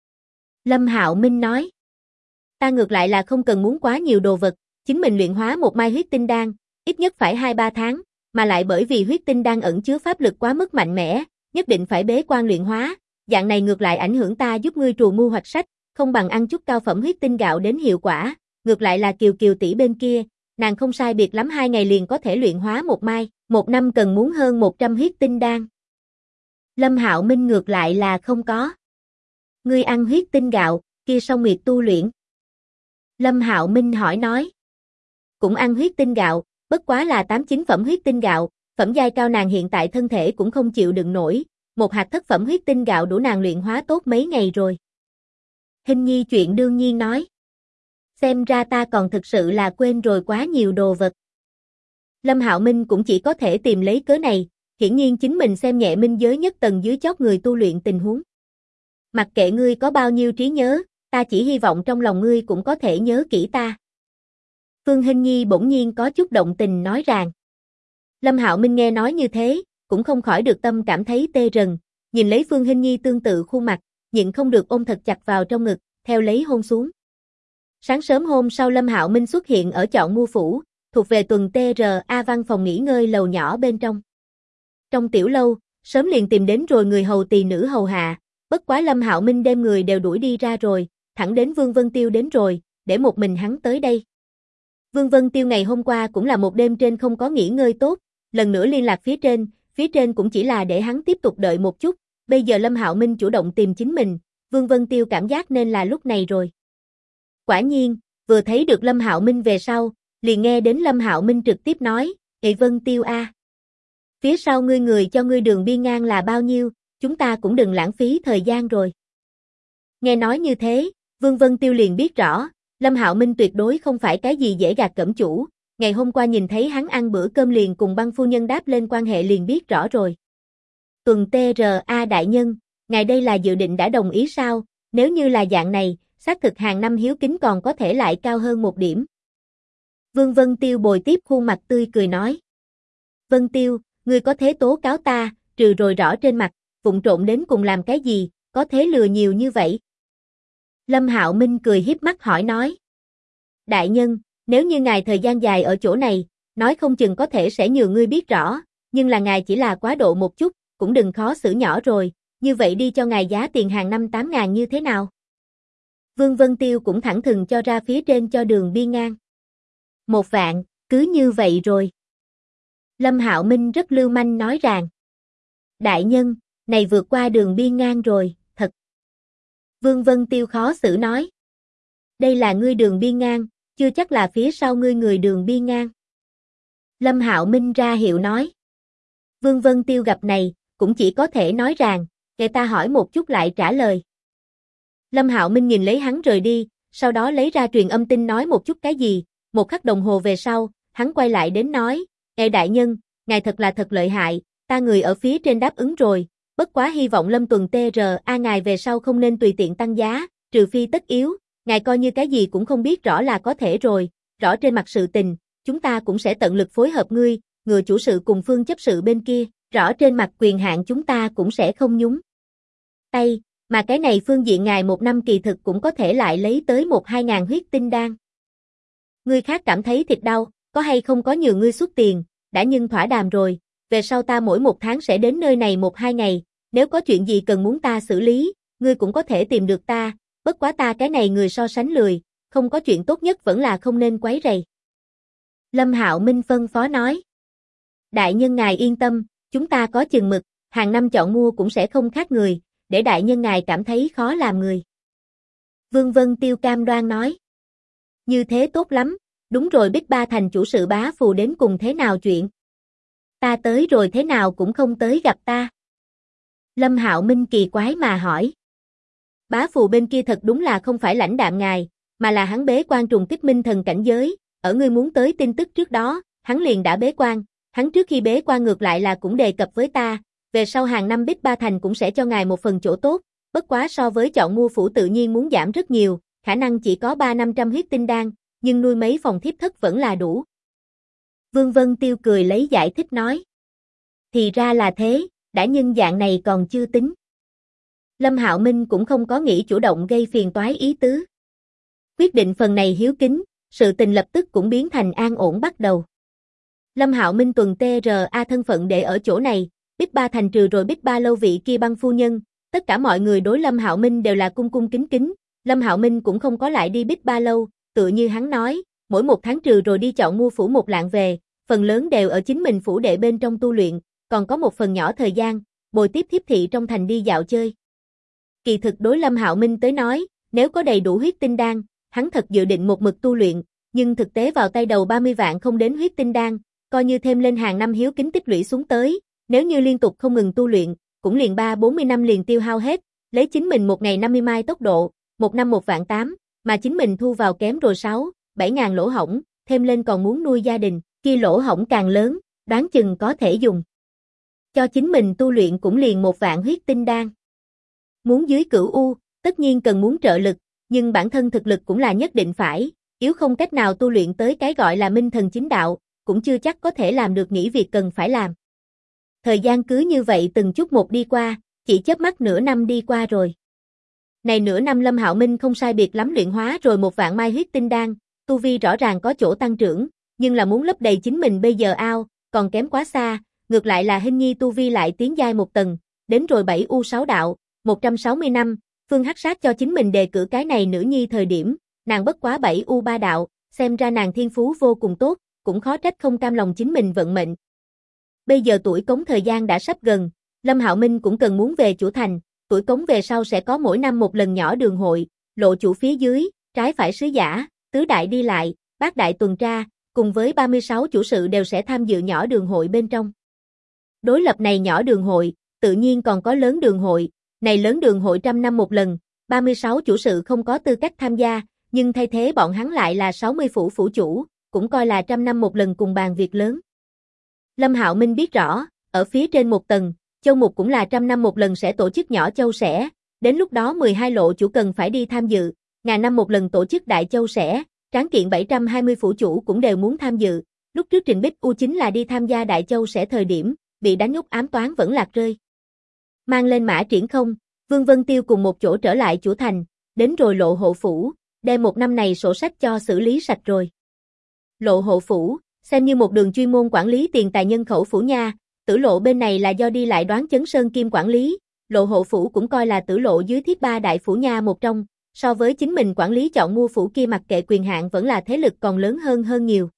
Lâm Hạo Minh nói. Ta ngược lại là không cần muốn quá nhiều đồ vật, chính mình luyện hóa một mai huyết tinh đan, ít nhất phải 2-3 tháng, mà lại bởi vì huyết tinh đan ẩn chứa pháp lực quá mức mạnh mẽ, nhất định phải bế quan luyện hóa, dạng này ngược lại ảnh hưởng ta giúp ngươi trù mưu hoạch sách, không bằng ăn chút cao phẩm huyết tinh gạo đến hiệu quả, ngược lại là Kiều Kiều tỷ bên kia, nàng không sai biệt lắm 2 ngày liền có thể luyện hóa một mai, 1 năm cần muốn hơn 100 huyết tinh đan. Lâm Hạo Minh ngược lại là không có. Ngươi ăn huyết tinh gạo, kia song nguyệt tu luyện. Lâm Hạo Minh hỏi nói. Cũng ăn huyết tinh gạo, bất quá là 8-9 phẩm huyết tinh gạo, phẩm giai cao nàng hiện tại thân thể cũng không chịu đựng nổi, một hạt thất phẩm huyết tinh gạo đủ nàng luyện hóa tốt mấy ngày rồi. Hinh Nhi chuyện đương nhiên nói. Xem ra ta còn thực sự là quên rồi quá nhiều đồ vật. Lâm Hạo Minh cũng chỉ có thể tìm lấy cớ này, hiển nhiên chính mình xem nhẹ minh giới nhất tầng dưới chót người tu luyện tình huống. Mặc kệ ngươi có bao nhiêu trí nhớ, ta chỉ hy vọng trong lòng ngươi cũng có thể nhớ kỹ ta. Phương Hinh Nhi bỗng nhiên có chút động tình nói rằng. Lâm Hạo Minh nghe nói như thế, cũng không khỏi được tâm cảm thấy tê rần, nhìn lấy Phương Hinh Nhi tương tự khuôn mặt, nhịn không được ôm thật chặt vào trong ngực, theo lấy hôn xuống. Sáng sớm hôm sau Lâm Hạo Minh xuất hiện ở Chọn Mua Phủ, thuộc về tuần TRA văn phòng nghỉ ngơi lầu nhỏ bên trong. Trong tiểu lâu, sớm liền tìm đến rồi người hầu tỳ nữ hầu hạ, bất quá Lâm Hạo Minh đem người đều đuổi đi ra rồi, thẳng đến Vương Vân Tiêu đến rồi, để một mình hắn tới đây. Vương Vân Tiêu ngày hôm qua cũng là một đêm trên không có nghỉ ngơi tốt, lần nữa liên lạc phía trên cũng chỉ là để hắn tiếp tục đợi một chút, bây giờ Lâm Hạo Minh chủ động tìm chính mình, Vương Vân Tiêu cảm giác nên là lúc này rồi. Quả nhiên, vừa thấy được Lâm Hạo Minh về sau, liền nghe đến Lâm Hạo Minh trực tiếp nói, "Ê Vân Tiêu a, phía sau ngươi người cho ngươi đường biên ngang là bao nhiêu, chúng ta cũng đừng lãng phí thời gian rồi." Nghe nói như thế, Vương Vân Tiêu liền biết rõ, Lâm Hạo Minh tuyệt đối không phải cái gì dễ gạt cẩm chủ, ngày hôm qua nhìn thấy hắn ăn bữa cơm liền cùng Băng phu nhân đáp lên quan hệ liền biết rõ rồi. Tuần TRA đại nhân, ngài đây là dự định đã đồng ý sao, nếu như là dạng này, xác thực hàng năm hiếu kính còn có thể lại cao hơn một điểm. Vương Vân Tiêu bồi tiếp khuôn mặt tươi cười nói. Vân Tiêu, ngươi có thế tố cáo ta, trừ rồi rõ trên mặt, vụng trộn đến cùng làm cái gì, có thế lừa nhiều như vậy? Lâm Hạo Minh cười hiếp mắt hỏi nói. Đại nhân, nếu như ngài thời gian dài ở chỗ này, nói không chừng có thể sẽ nhường ngươi biết rõ, nhưng là ngài chỉ là quá độ một chút, cũng đừng khó xử nhỏ rồi, như vậy đi cho ngài giá tiền hàng năm 8.000 như thế nào? Vương Vân Tiêu cũng thẳng thừng cho ra phía trên cho đường biên ngang. 1 vạn, cứ như vậy rồi. Lâm Hạo Minh rất lưu manh nói rằng. Đại nhân, này vượt qua đường biên ngang rồi, thật. Vương Vân Tiêu khó xử nói. Đây là ngươi đường biên ngang, chưa chắc là phía sau ngươi người đường biên ngang. Lâm Hạo Minh ra hiệu nói. Vương Vân Tiêu gặp này, cũng chỉ có thể nói rằng, kệ ta hỏi một chút lại trả lời. Lâm Hạo Minh nhìn lấy hắn rời đi, sau đó lấy ra truyền âm tin nói một chút cái gì, một khắc đồng hồ về sau, hắn quay lại đến nói, Ê đại nhân, ngài thật là thật lợi hại, ta người ở phía trên đáp ứng rồi, bất quá hy vọng Lâm tuần TRA ngài về sau không nên tùy tiện tăng giá, trừ phi tất yếu, ngài coi như cái gì cũng không biết rõ là có thể rồi, rõ trên mặt sự tình, chúng ta cũng sẽ tận lực phối hợp ngươi, người chủ sự cùng phương chấp sự bên kia, rõ trên mặt quyền hạn chúng ta cũng sẽ không nhúng tay, mà cái này phương diện ngài 1 năm kỳ thực cũng có thể lại lấy tới 1-2 ngàn huyết tinh đan. Ngươi khác cảm thấy thịt đau, có hay không có nhiều ngươi xuất tiền, đã nhưng thỏa đàm rồi, về sau ta mỗi một tháng sẽ đến nơi này 1-2 ngày, nếu có chuyện gì cần muốn ta xử lý, ngươi cũng có thể tìm được ta, bất quá ta cái này người so sánh lười, không có chuyện tốt nhất vẫn là không nên quấy rầy. Lâm Hạo Minh phân phó nói. Đại nhân ngài yên tâm, chúng ta có chừng mực, hàng năm chọn mua cũng sẽ không khác người, để đại nhân ngài cảm thấy khó làm người. Vương Vân Tiêu cam đoan nói. Như thế tốt lắm, đúng rồi Bích Ba Thành chủ sự Bá Phù đến cùng thế nào chuyện? Ta tới rồi thế nào cũng không tới gặp ta. Lâm Hạo Minh kỳ quái mà hỏi. Bá Phù bên kia thật đúng là không phải lãnh đạm ngài, mà là hắn bế quan trùng kích minh thần cảnh giới, ở ngươi muốn tới tin tức trước đó, hắn liền đã bế quan, hắn trước khi bế quan ngược lại là cũng đề cập với ta, về sau hàng năm Bích Ba Thành cũng sẽ cho ngài một phần chỗ tốt, bất quá so với chọn mua phủ tự nhiên muốn giảm rất nhiều, khả năng chỉ có 300-500 huyết tinh đan, nhưng nuôi mấy phòng thiếp thất vẫn là đủ. Vương Vân Tiêu cười lấy giải thích nói. Thì ra là thế, đã nhân dạng này còn chưa tính. Lâm Hạo Minh cũng không có nghĩ chủ động gây phiền toái ý tứ. Quyết định phần này hiếu kính, sự tình lập tức cũng biến thành an ổn bắt đầu. Lâm Hạo Minh tuần TRA thân phận để ở chỗ này, Bích Ba Thành trừ rồi Bích Ba lâu vị kia băng phu nhân, tất cả mọi người đối Lâm Hạo Minh đều là cung cung kính kính, Lâm Hạo Minh cũng không có lại đi Bích Ba lâu, tựa như hắn nói, mỗi một tháng trừ rồi đi chọn mua phủ một lạng về, phần lớn đều ở chính mình phủ đệ bên trong tu luyện, còn có một phần nhỏ thời gian, bồi tiếp thiếp thị trong thành đi dạo chơi. Kỳ thực đối Lâm Hạo Minh tới nói, nếu có đầy đủ huyết tinh đan, hắn thật dự định một mực tu luyện, nhưng thực tế vào tay đầu 30 vạn không đến huyết tinh đan, coi như thêm lên hàng năm hiếu kính tích lũy xuống tới, nếu như liên tục không ngừng tu luyện, cũng liền 30-40 năm liền tiêu hao hết, lấy chính mình một ngày 50 mai tốc độ, một năm 1.800.000, mà chính mình thu vào kém rồi 6-7 ngàn lỗ hổng, thêm lên còn muốn nuôi gia đình, kia lỗ hổng càng lớn, đoán chừng có thể dùng. Cho chính mình tu luyện cũng liền 1 vạn huyết tinh đan. Muốn dưới cửu U, tất nhiên cần muốn trợ lực, nhưng bản thân thực lực cũng là nhất định phải, yếu không cách nào tu luyện tới cái gọi là minh thần chính đạo, cũng chưa chắc có thể làm được nghĩ việc cần phải làm. Thời gian cứ như vậy từng chút một đi qua, chỉ chớp mắt nửa năm đi qua rồi. Này nửa năm Lâm Hạo Minh không sai biệt lắm luyện hóa rồi 1 vạn mai huyết tinh đan, tu vi rõ ràng có chỗ tăng trưởng, nhưng là muốn lấp đầy chính mình bây giờ ao, còn kém quá xa, ngược lại là Hình Nhi tu vi lại tiến giai một tầng, đến rồi 7U6 đạo, 160 năm, Phương Hắc Sát cho chính mình đề cử cái này nữ nhi thời điểm, nàng bất quá 7U3 đạo, xem ra nàng thiên phú vô cùng tốt, cũng khó trách không cam lòng chính mình vận mệnh. Bây giờ tuổi cống thời gian đã sắp gần, Lâm Hạo Minh cũng cần muốn về chủ thành, tuổi cống về sau sẽ có mỗi năm một lần nhỏ đường hội, lộ chủ phía dưới, trái phải sứ giả, tứ đại đi lại, bát đại tuần tra, cùng với 36 chủ sự đều sẽ tham dự nhỏ đường hội bên trong. Đối lập này nhỏ đường hội, tự nhiên còn có lớn đường hội, này lớn đường hội 100 năm một lần, 36 chủ sự không có tư cách tham gia, nhưng thay thế bọn hắn lại là 60 phủ phủ chủ, cũng coi là 100 năm một lần cùng bàn việc lớn. Lâm Hạo Minh biết rõ, ở phía trên một tầng, châu mục cũng là 100 năm một lần sẽ tổ chức nhỏ châu sẽ, đến lúc đó 12 lộ chủ cần phải đi tham dự, ngàn năm một lần tổ chức đại châu sẽ, tráng kiện 720 phủ chủ cũng đều muốn tham dự, lúc trước Trình Bích U chính là đi tham gia đại châu sẽ thời điểm, bị đánh nhúc ám toán vẫn lạc rơi. Mang lên mã triển không, Vương Vân Tiêu cùng một chỗ trở lại chủ thành, đến rồi lộ hộ phủ, đem một năm này sổ sách cho xử lý sạch rồi. Lộ hộ phủ, xem như một đường chuyên môn quản lý tiền tài nhân khẩu phủ nha, tử lộ bên này là do đi lại Đoán Chấn Sơn Kim quản lý, lộ hộ phủ cũng coi là tử lộ dưới thiết ba đại phủ nha một trong, so với chính mình quản lý chọn mua phủ kia mặc kệ quyền hạn vẫn là thế lực còn lớn hơn nhiều.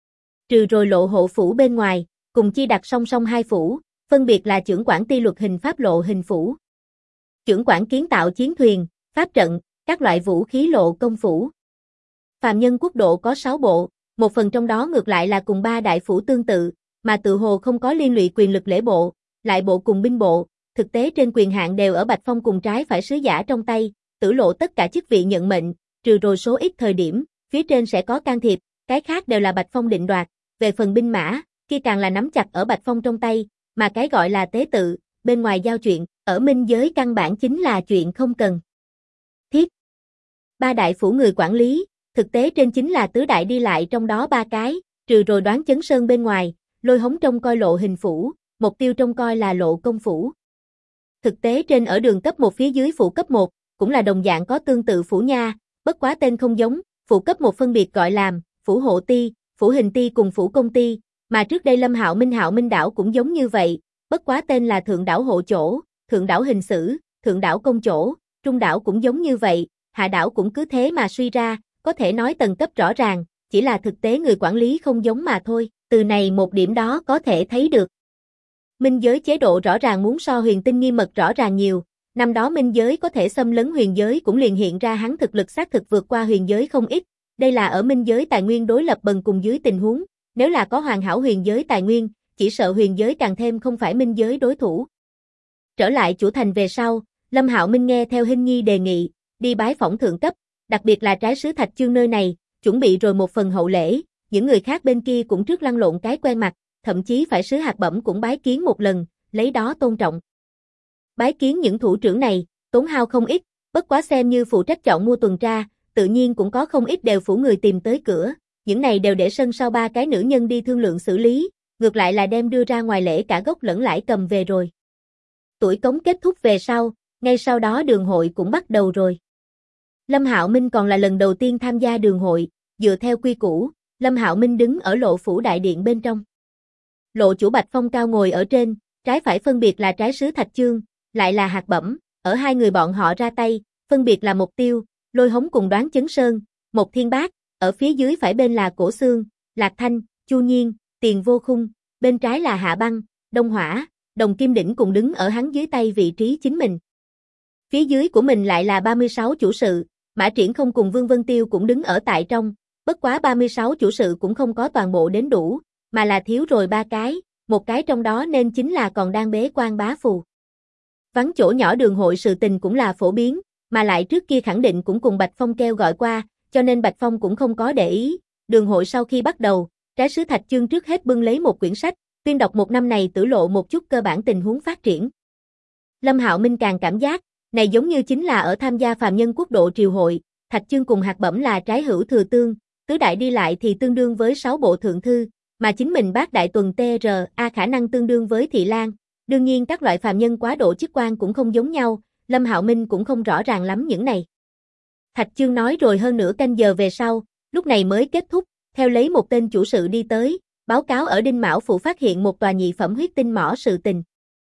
Trừ rồi lộ hộ phủ bên ngoài, cùng chi đặt song song hai phủ, phân biệt là trưởng quản ti luật hình pháp lộ hình phủ, trưởng quản kiến tạo chiến thuyền, pháp trận, các loại vũ khí lộ công phủ. Phàm nhân quốc độ có 6 bộ, một phần trong đó ngược lại là cùng 3 đại phủ tương tự, mà tự hồ không có liên lụy quyền lực lễ bộ, lại bộ cùng binh bộ, thực tế trên quyền hạn đều ở Bạch Phong cùng trái phải sứ giả trong tay, tử lộ tất cả chức vị nhận mệnh, trừ rồi số ít thời điểm, phía trên sẽ có can thiệp, cái khác đều là Bạch Phong định đoạt, về phần binh mã, kia càng là nắm chặt ở Bạch Phong trong tay, mà cái gọi là tế tự, bên ngoài giao chuyện, ở minh giới căn bản chính là chuyện không cần thiết. 3 đại phủ người quản lý, thực tế trên chính là tứ đại đi lại trong đó 3 cái, trừ rồi Đoán Chấn Sơn bên ngoài, Lôi Hống trông coi lộ hình phủ, Mục Tiêu trông coi là lộ công phủ. Thực tế trên ở đường cấp 1 phía dưới phủ cấp 1, cũng là đồng dạng có tương tự phủ nha, bất quá tên không giống, phủ cấp 1 phân biệt gọi làm phủ hộ ti, phủ hình ti cùng phủ công ti, Mà trước đây Lâm Hạo Minh đảo cũng giống như vậy, bất quá tên là Thượng đảo hộ chỗ, Thượng đảo hình sử, Thượng đảo công chỗ, Trung đảo cũng giống như vậy, Hạ đảo cũng cứ thế mà suy ra, có thể nói tầng cấp rõ ràng, chỉ là thực tế người quản lý không giống mà thôi, từ này một điểm đó có thể thấy được. Minh giới chế độ rõ ràng muốn so huyền tinh nghiêm mật rõ ràng nhiều, năm đó minh giới có thể xâm lấn huyền giới cũng liền hiện ra hắn thực lực xác thực vượt qua huyền giới không ít, đây là ở minh giới tài nguyên đối lập bần cùng dưới tình huống, nếu là có hoàn hảo huyền giới tài nguyên, chỉ sợ huyền giới càng thêm không phải minh giới đối thủ. Trở lại chủ thành về sau, Lâm Hạo Minh nghe theo Hinh Nhi đề nghị, đi bái phỏng thượng cấp, đặc biệt là trái sứ Thạch Chương nơi này, chuẩn bị rồi một phần hậu lễ, những người khác bên kia cũng trước lăn lộn cái quen mặt, thậm chí phải sứ hạt bẩm cũng bái kiến một lần, lấy đó tôn trọng. Bái kiến những thủ trưởng này, tốn hao không ít, bất quá xem như phụ trách chọn mua tuần tra, tự nhiên cũng có không ít đều phủ người tìm tới cửa, những này đều để sân sau ba cái nữ nhân đi thương lượng xử lý, ngược lại là đem đưa ra ngoài lễ cả gốc lẫn lãi cầm về rồi. Tuổi cống kết thúc về sau, ngay sau đó đường hội cũng bắt đầu rồi. Lâm Hạo Minh còn là lần đầu tiên tham gia đường hội, dựa theo quy củ, Lâm Hạo Minh đứng ở lộ phủ đại điện bên trong. Lộ chủ Bạch Phong cao ngồi ở trên, trái phải phân biệt là trái sứ Thạch Chương, lại là hạt bẩm, ở hai người bọn họ ra tay, phân biệt là Mộc Tiêu, Lôi Hống cùng Đoán Chấn Sơn, Một Thiên Bác, ở phía dưới phải bên là Cổ Xương, Lạc Thanh, Chu Nhiên, Tiền Vô Khung, bên trái là Hạ Băng, Đông Hỏa, Đồng Kim Đỉnh cùng đứng ở hắn dưới tay vị trí chính mình. Phía dưới của mình lại là 36 chủ sự, Mã Triển Không cùng Vương Vân Tiêu cũng đứng ở tại trong, bất quá 36 chủ sự cũng không có toàn bộ đến đủ, mà là thiếu rồi 3 cái, một cái trong đó nên chính là còn đang bế quan bá phù. Vắng chỗ nhỏ đường hội sự tình cũng là phổ biến, mà lại trước kia khẳng định cũng cùng Bạch Phong kêu gọi qua, cho nên Bạch Phong cũng không có để ý. Đường hội sau khi bắt đầu, trái sứ Thạch Chương trước hết bưng lấy một quyển sách, tuyên đọc một năm này tử lộ một chút cơ bản tình huống phát triển. Lâm Hạo Minh càng cảm giác, này giống như chính là ở tham gia phàm nhân quốc độ triều hội, Thạch Chương cùng hạt bẩm là trái hữu thừa tương, tứ đại đi lại thì tương đương với 6 bộ thượng thư, mà chính mình bác đại tuần TRA khả năng tương đương với thị lang. Đương nhiên các loại phàm nhân quá độ chức quan cũng không giống nhau, Lâm Hạo Minh cũng không rõ ràng lắm những này. Thạch Chương nói rồi hơn nửa canh giờ về sau, lúc này mới kết thúc, theo lấy một tên chủ sự đi tới, báo cáo ở Đinh Mão Phủ phát hiện một tòa nhị phẩm huyết tinh mỏ sự tình.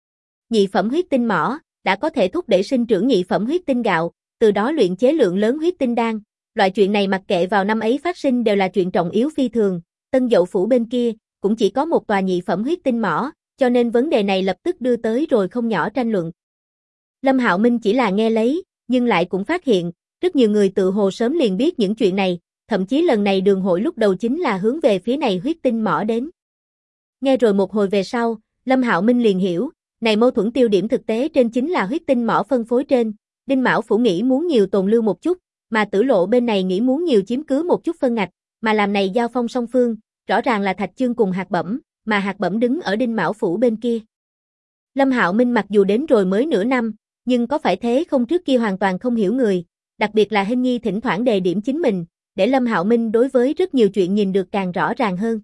Nhị phẩm huyết tinh mỏ, đã có thể thúc đẩy sinh trưởng nhị phẩm huyết tinh gạo, từ đó luyện chế lượng lớn huyết tinh đan. Loại chuyện này mặc kệ vào năm ấy phát sinh đều là chuyện trọng yếu phi thường, Tân Dậu Phủ bên kia, cũng chỉ có một tòa nhị phẩm huyết tinh mỏ, cho nên vấn đề này lập tức đưa tới rồi không nhỏ tranh luận. Lâm Hạo Minh chỉ là nghe lấy, nhưng lại cũng phát hiện, rất nhiều người tự hồ sớm liền biết những chuyện này, thậm chí lần này đường hội lúc đầu chính là hướng về phía này huyết tinh mỏ đến. Nghe rồi một hồi về sau, Lâm Hạo Minh liền hiểu, này mâu thuẫn tiêu điểm thực tế trên chính là huyết tinh mỏ phân phối trên, Đinh Mão Phủ nghĩ muốn nhiều tồn lưu một chút, mà Tử Lộ bên này nghĩ muốn nhiều chiếm cứ một chút phân ngạch, mà làm này giao phong song phương, rõ ràng là Thạch Chương cùng hạt bẩm, mà hạt bẩm đứng ở Đinh Mão Phủ bên kia. Lâm Hạo Minh mặc dù đến rồi mới nửa năm, nhưng có phải thế không trước kia hoàn toàn không hiểu người, đặc biệt là Hinh Nhi thỉnh thoảng đề điểm chính mình, để Lâm Hạo Minh đối với rất nhiều chuyện nhìn được càng rõ ràng hơn.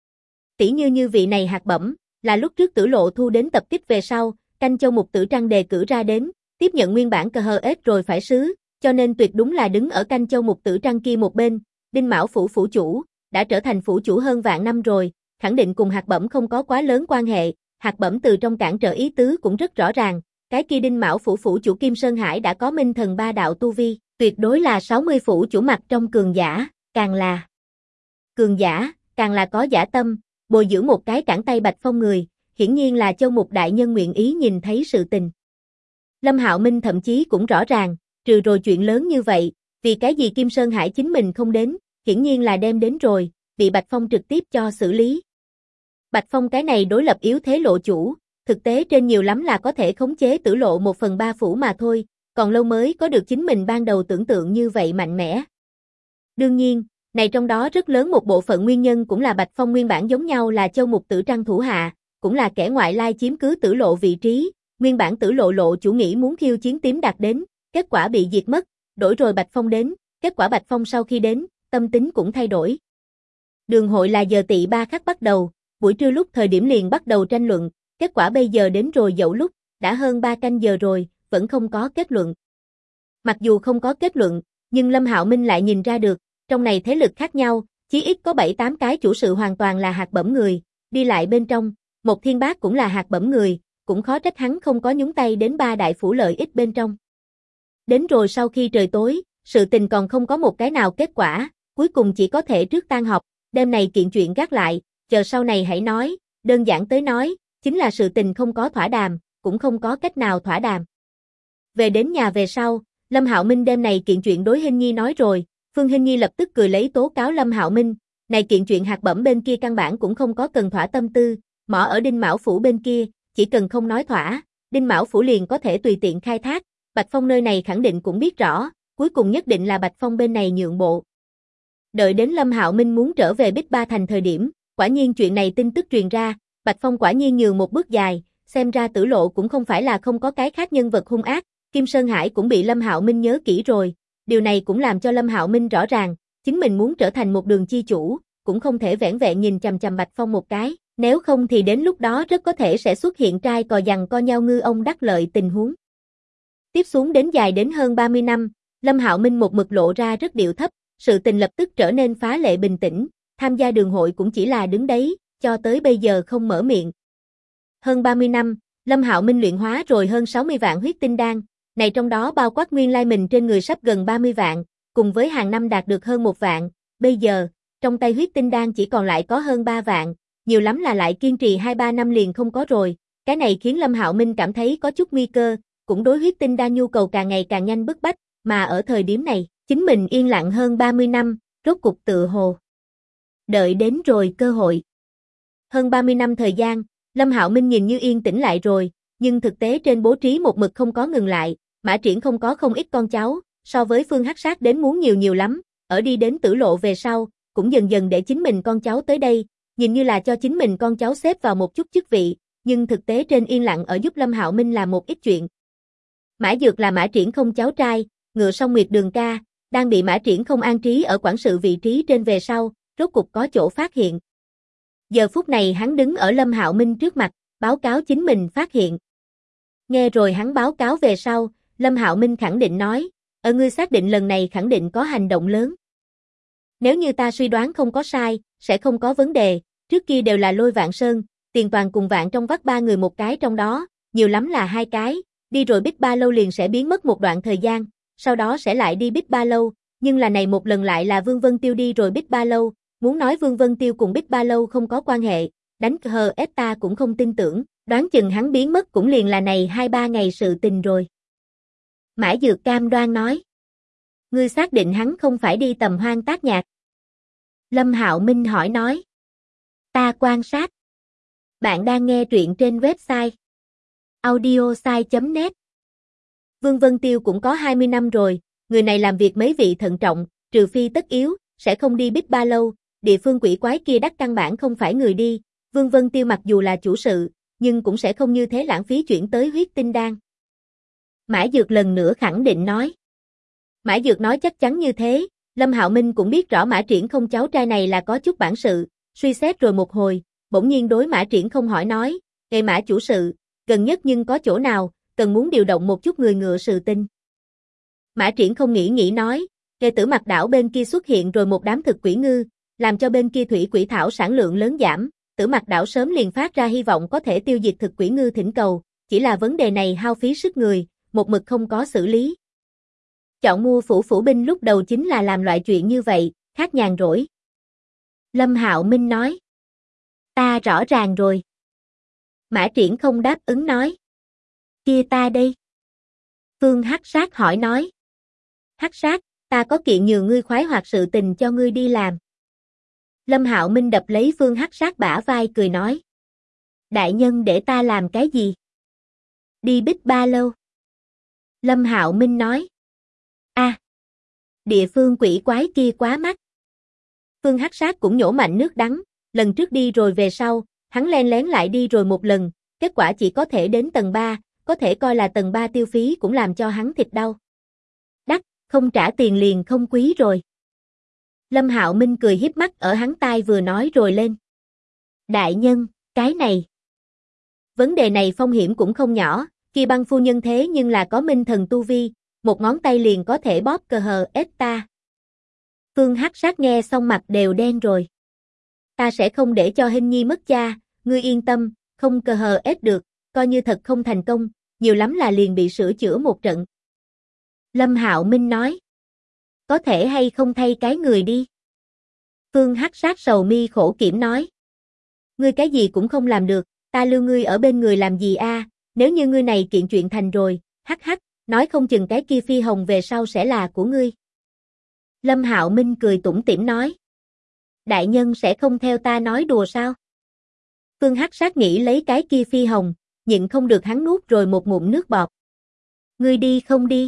Tỷ như vị này hạt bẩm, là lúc trước Tử Lộ thu đến tập kích về sau, Canh Châu Mục Tử Trăng đề cử ra đến, tiếp nhận nguyên bản cờ hờ ết rồi phải sứ, cho nên tuyệt đúng là đứng ở Canh Châu Mục Tử Trăng kia một bên, Đinh Mão Phủ phủ chủ, đã trở thành phủ chủ hơn vạn năm rồi, khẳng định cùng hạt bẩm không có quá lớn quan hệ, hạt bẩm từ trong cản trở ý tứ cũng rất rõ ràng, cái kia Đinh Mão Phủ phủ chủ Kim Sơn Hải đã có minh thần ba đạo tu vi, tuyệt đối là 60 phủ chủ mặt trong cường giả, càng là cường giả, càng là có dã tâm, bồi dưỡng một cái cản tay Bạch Phong người, hiển nhiên là Châu Mục đại nhân nguyện ý nhìn thấy sự tình. Lâm Hạo Minh thậm chí cũng rõ ràng, trừ rồi chuyện lớn như vậy, vì cái gì Kim Sơn Hải chính mình không đến, hiển nhiên là đem đến rồi, bị Bạch Phong trực tiếp cho xử lý. Bạch Phong cái này đối lập yếu thế lộ chủ, thực tế trên nhiều lắm là có thể khống chế Tử Lộ 1/3 phủ mà thôi, còn lâu mới có được chính mình ban đầu tưởng tượng như vậy mạnh mẽ. Đương nhiên, này trong đó rất lớn một bộ phận nguyên nhân cũng là Bạch Phong nguyên bản giống nhau là Châu Mục Tử Trăng thủ hạ, cũng là kẻ ngoại lai chiếm cứ Tử Lộ vị trí, nguyên bản Tử Lộ lộ chủ nghĩ muốn khiêu chiến tím đạt đến, kết quả bị diệt mất, đổi rồi Bạch Phong đến, kết quả Bạch Phong sau khi đến, tâm tính cũng thay đổi. Đường hội là giờ tỵ 3 khắc bắt đầu, buổi trưa lúc thời điểm liền bắt đầu tranh luận, kết quả bây giờ đến rồi dậu lúc, đã hơn 3 canh giờ rồi, vẫn không có kết luận. Mặc dù không có kết luận, nhưng Lâm Hạo Minh lại nhìn ra được, trong này thế lực khác nhau, chí ít có 7-8 cái chủ sự hoàn toàn là hạt bẩm người, đi lại bên trong, một thiên bác cũng là hạt bẩm người, cũng khó trách hắn không có nhúng tay đến ba đại phủ lợi ích bên trong. Đến rồi sau khi trời tối, sự tình còn không có một cái nào kết quả, cuối cùng chỉ có thể trước tan họp, đêm này kiện chuyện gác lại, chờ sau này hãy nói, đơn giản tới nói, chính là sự tình không có thỏa đàm, cũng không có cách nào thỏa đàm. Về đến nhà về sau, Lâm Hạo Minh đêm này kiện chuyện đối Hinh Nhi nói rồi, Phương Hinh Nhi lập tức cười lấy tố cáo Lâm Hạo Minh, này kiện chuyện hạt bẩm bên kia căn bản cũng không có cần thỏa tâm tư, mỏ ở Đinh Mão Phủ bên kia, chỉ cần không nói thỏa, Đinh Mão Phủ liền có thể tùy tiện khai thác, Bạch Phong nơi này khẳng định cũng biết rõ, cuối cùng nhất định là Bạch Phong bên này nhượng bộ. Đợi đến Lâm Hạo Minh muốn trở về Bích Ba Thành thời điểm, quả nhiên chuyện này tin tức truyền ra, Bạch Phong quả nhiên nhường một bước dài, xem ra Tử Lộ cũng không phải là không có cái khác nhân vật hung ác, Kim Sơn Hải cũng bị Lâm Hạo Minh nhớ kỹ rồi, điều này cũng làm cho Lâm Hạo Minh rõ ràng, chính mình muốn trở thành một đường chi chủ, cũng không thể vẻn vẹn nhìn chằm chằm Bạch Phong một cái, nếu không thì đến lúc đó rất có thể sẽ xuất hiện trai cò giằng co nhau ngư ông đắc lợi tình huống. Tiếp xuống đến dài đến hơn 30 năm, Lâm Hạo Minh một mực lộ ra rất điệu thấp, sự tình lập tức trở nên phá lệ bình tĩnh, tham gia đường hội cũng chỉ là đứng đấy, cho tới bây giờ không mở miệng. Hơn 30 năm, Lâm Hạo Minh luyện hóa rồi hơn 60 vạn huyết tinh đan, này trong đó bao quát nguyên lai mình trên người sắp gần 30 vạn, cùng với hàng năm đạt được hơn 1 vạn, bây giờ, trong tay huyết tinh đan chỉ còn lại có hơn 3 vạn, nhiều lắm là lại kiên trì 2-3 năm liền không có rồi, cái này khiến Lâm Hạo Minh cảm thấy có chút nguy cơ, cũng đối huyết tinh đan nhu cầu càng ngày càng nhanh bức bách, mà ở thời điểm này, chính mình yên lặng hơn 30 năm, rốt cục tự hồ. Đợi đến rồi cơ hội. Hơn 30 năm thời gian, Lâm Hạo Minh nhìn như yên tĩnh lại rồi, nhưng thực tế trên bố trí một mực không có ngừng lại, Mã Triển không có không ít con cháu, so với Phương Hắc Sát đến muốn nhiều lắm, ở đi đến Tử Lộ về sau, cũng dần dần để chính mình con cháu tới đây, nhìn như là cho chính mình con cháu xếp vào một chút chức vị, nhưng thực tế trên yên lặng ở giúp Lâm Hạo Minh làm một ít chuyện. Mã Dược là Mã Triển không cháu trai, ngựa song Nguyệt Đường ca, đang bị Mã Triển không an trí ở quản sự vị trí trên về sau, rốt cục có chỗ phát hiện. Giờ phút này hắn đứng ở Lâm Hạo Minh trước mặt, báo cáo chính mình phát hiện. Nghe rồi hắn báo cáo về sau, Lâm Hạo Minh khẳng định nói, ngươi xác định lần này khẳng định có hành động lớn. Nếu như ta suy đoán không có sai, sẽ không có vấn đề, trước kia đều là Lôi Vạn Sơn, Tiền Toàn cùng Vạn trong vắt 3 người một cái trong đó, nhiều lắm là 2 cái, đi rồi Bích Ba Lâu liền sẽ biến mất một đoạn thời gian, sau đó sẽ lại đi Bích Ba Lâu, nhưng là này một lần lại là Vương Vân Tiêu đi rồi Bích Ba Lâu, muốn nói Vương Vân Tiêu cùng Bích Ba Lâu không có quan hệ, đánh hờ ép ta cũng không tin tưởng, đoán chừng hắn biến mất cũng liền là này 2-3 ngày sự tình rồi. Mã Dược cam đoan nói. Ngươi xác định hắn không phải đi tầm hoang tác nhạc? Lâm Hạo Minh hỏi nói. Ta quan sát. Bạn đang nghe truyện trên website audiosai.net. Vương Vân Tiêu cũng có 20 năm rồi, người này làm việc mấy vị thận trọng, trừ phi tất yếu, sẽ không đi Bích Ba Lâu, địa phương quỷ quái kia đắc căn bản không phải người đi, Vương Vân Tiêu mặc dù là chủ sự, nhưng cũng sẽ không như thế lãng phí chuyển tới huyết tinh đan. Mã Dược lần nữa khẳng định nói. Mã Dược nói chắc chắn như thế, Lâm Hạo Minh cũng biết rõ Mã Triển không cháu trai này là có chút bản sự, suy xét rồi một hồi, bỗng nhiên đối Mã Triển không hỏi nói, "Ngài Mã chủ sự, gần nhất nhưng có chỗ nào, cần muốn điều động một chút người ngựa sự tình." Mã Triển không nghĩ nói, "Ngài Tử Mặc đảo bên kia xuất hiện rồi một đám thực quỷ ngư, làm cho bên kia thủy quỷ thảo sản lượng lớn giảm, Tử Mặc đảo sớm liền phát ra hy vọng có thể tiêu diệt thực quỷ ngư thỉnh cầu, chỉ là vấn đề này hao phí sức người, một mực không có xử lý." Chọn mua phủ binh lúc đầu chính là làm loại chuyện như vậy, khác nhàn rỗi. Lâm Hạo Minh nói. Ta rõ ràng rồi. Mã Triển không đáp ứng nói. Kia ta đây. Phương Hắc Sát hỏi nói. Hắc Sát, ta có kiện nhờ ngươi khoái hoạt sự tình cho ngươi đi làm. Lâm Hạo Minh đập lấy Phương Hắc Sát bả vai cười nói. Đại nhân để ta làm cái gì? Đi Bích Ba Lâu. Lâm Hạo Minh nói. Địa phương quỷ quái kia quá mắc. Phương Hắc Sát cũng nhổ mạnh nước đắng, lần trước đi rồi về sau, hắn len lén lại đi rồi một lần, kết quả chỉ có thể đến tầng 3, có thể coi là tầng 3 tiêu phí cũng làm cho hắn thịt đau. Đắt, không trả tiền liền không quý rồi. Lâm Hạo Minh cười hiếp mắt ở hắn tai vừa nói rồi lên. Đại nhân, cái này. Vấn đề này phong hiểm cũng không nhỏ, Kỳ Băng phu nhân thế nhưng là có minh thần tu vi, một ngón tay liền có thể bóp cờ hờ ết ta. Phương Hắc Sát nghe xong mặt đều đen rồi. Ta sẽ không để cho Hinh Nhi mất cha, ngươi yên tâm, không cờ hờ ết được, coi như thật không thành công, nhiều lắm là liền bị sửa chữa một trận. Lâm Hạo Minh nói. Có thể hay không thay cái người đi? Phương Hắc Sát sầu mi khổ kiểm nói. Ngươi cái gì cũng không làm được, ta lưu ngươi ở bên người làm gì a? Nếu như ngươi này kiện chuyện thành rồi, hắc hắc, nói không chừng cái kia Phi Hồng về sau sẽ là của ngươi. Lâm Hạo Minh cười tủm tỉm nói. Đại nhân sẽ không theo ta nói đùa sao? Phương Hắc Sát nghĩ lấy cái kia Phi Hồng, nhịn không được hắn nuốt rồi một ngụm nước bọt. Ngươi đi không đi?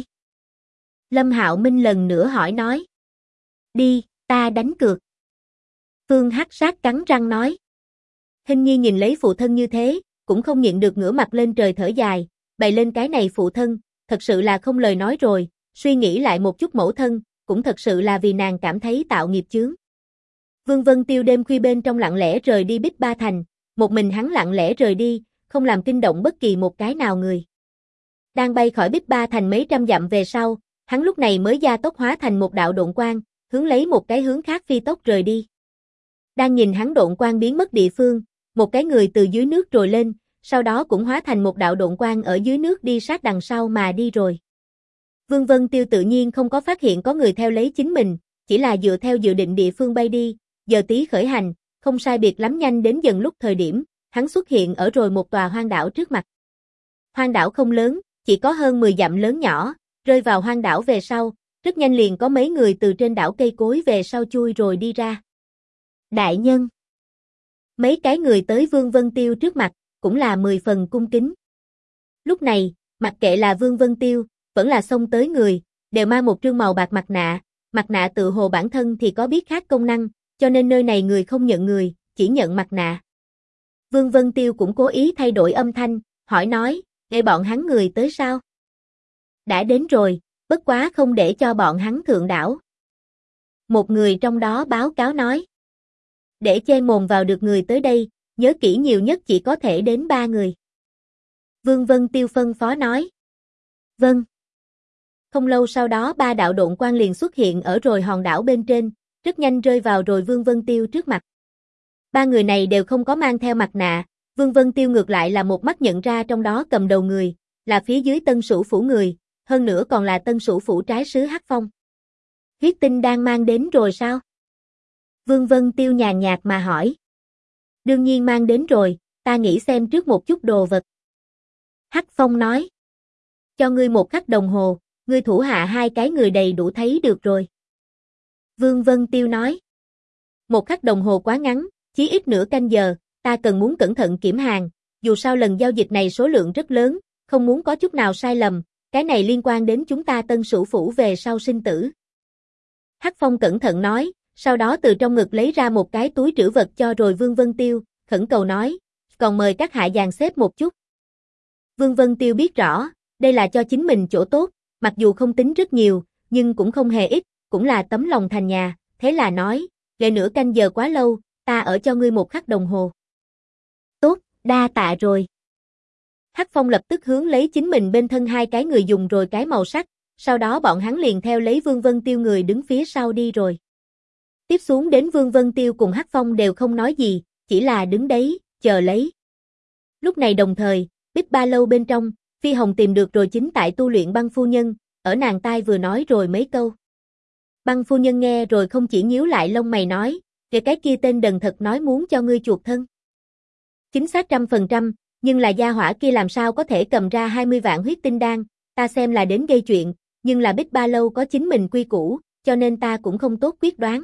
Lâm Hạo Minh lần nữa hỏi nói. Đi, ta đánh cược. Phương Hắc Sát cắn răng nói. Hình Nhi nhìn lấy phụ thân như thế, cũng không nhịn được ngửa mặt lên trời thở dài, bày lên cái này phụ thân, thật sự là không lời nói rồi, suy nghĩ lại một chút mẫu thân, cũng thật sự là vì nàng cảm thấy tạo nghiệp chướng. Vương Vân Tiêu đêm khuya bên trong lặng lẽ rời đi Bích Ba Thành, một mình hắn lặng lẽ rời đi, không làm kinh động bất kỳ một cái nào người. Đang bay khỏi Bích Ba Thành mấy trăm dặm về sau, hắn lúc này mới gia tốc hóa thành một đạo độn quang, hướng lấy một cái hướng khác phi tốc rời đi. Đang nhìn hắn độn quang biến mất địa phương, một cái người từ dưới nước trồi lên, sau đó cũng hóa thành một đạo độn quang ở dưới nước đi sát đằng sau mà đi rồi. Vương Vân Tiêu tự nhiên không có phát hiện có người theo lấy chính mình, chỉ là dựa theo dự định địa phương bay đi, giờ tí khởi hành, không sai biệt lắm nhanh đến dần lúc thời điểm, hắn xuất hiện ở rồi một tòa hoang đảo trước mặt. Hoang đảo không lớn, chỉ có hơn 10 dặm lớn nhỏ, rơi vào hoang đảo về sau, rất nhanh liền có mấy người từ trên đảo cây cối về sau chui rồi đi ra. Đại nhân. Mấy cái người tới Vương Vân Tiêu trước mặt, cũng là 10 phần cung kính. Lúc này, mặc kệ là Vương Vân Tiêu, vẫn là xông tới người, đều mang một trương màu bạc mặt nạ tự hồ bản thân thì có biết khác công năng, cho nên nơi này người không nhận người, chỉ nhận mặt nạ. Vương Vân Tiêu cũng cố ý thay đổi âm thanh, hỏi nói, để bọn hắn người tới sao? Đã đến rồi, bất quá không để cho bọn hắn thượng đảo. Một người trong đó báo cáo nói. Để che mồm vào được người tới đây, nhớ kỹ nhiều nhất chỉ có thể đến 3 người. Vương Vân Tiêu phân phó nói. Vâng. Không lâu sau đó 3 đạo độn quang liền xuất hiện ở rồi hòn đảo bên trên, rất nhanh rơi vào rồi Vương Vân Tiêu trước mặt. 3 người này đều không có mang theo mặt nạ, Vương Vân Tiêu ngược lại là một mắt nhận ra trong đó cầm đầu người, là phía dưới Tân Sủ Phủ người, hơn nữa còn là Tân Sủ Phủ trái sứ Hắc Phong. Huyết tinh đang mang đến rồi sao? Vương Vân Tiêu nhàn nhạt mà hỏi. Đương nhiên mang đến rồi, ta nghĩ xem trước một chút đồ vật. Hắc Phong nói. Cho ngươi 1 khắc đồng hồ, ngươi thủ hạ 2 cái người đầy đủ thấy được rồi. Vương Vân Tiêu nói. 1 khắc đồng hồ quá ngắn, chí ít nửa canh giờ, ta cần muốn cẩn thận kiểm hàng, dù sao lần giao dịch này số lượng rất lớn, không muốn có chút nào sai lầm, cái này liên quan đến chúng ta Tân Sủ Phủ về sau sinh tử. Hắc Phong cẩn thận nói, sau đó từ trong ngực lấy ra một cái túi trữ vật cho rồi Vương Vân Tiêu, khẩn cầu nói, còn mời các hạ dàn xếp một chút. Vương Vân Tiêu biết rõ, đây là cho chính mình chỗ tốt, mặc dù không tính rất nhiều, nhưng cũng không hề ít, cũng là tấm lòng thành nhà, thế là nói, gậy nửa canh giờ quá lâu, ta ở cho ngươi 1 khắc đồng hồ. Tốt, đa tạ rồi. Hắc Phong lập tức hướng lấy chính mình bên thân 2 cái người dùng rồi cái màu sắc, sau đó bọn hắn liền theo lấy Vương Vân Tiêu người đứng phía sau đi rồi. Tiếp xuống đến Vương Vân Tiêu cùng Hắc Phong đều không nói gì, chỉ là đứng đấy, chờ lấy. Lúc này đồng thời, Bích Ba Lâu bên trong, Phi Hồng tìm được rồi chính tại tu luyện Băng phu nhân, ở nàng tai vừa nói rồi mấy câu. Băng phu nhân nghe rồi không chỉ nhíu lại lông mày nói, kể cái kia tên đần thật nói muốn cho ngươi chuộc thân. Chính xác 100%, nhưng là gia hỏa kia làm sao có thể cầm ra 20 vạn huyết tinh đan, ta xem là đến gây chuyện, nhưng là Bích Ba Lâu có chính mình quy củ, cho nên ta cũng không tốt quyết đoán.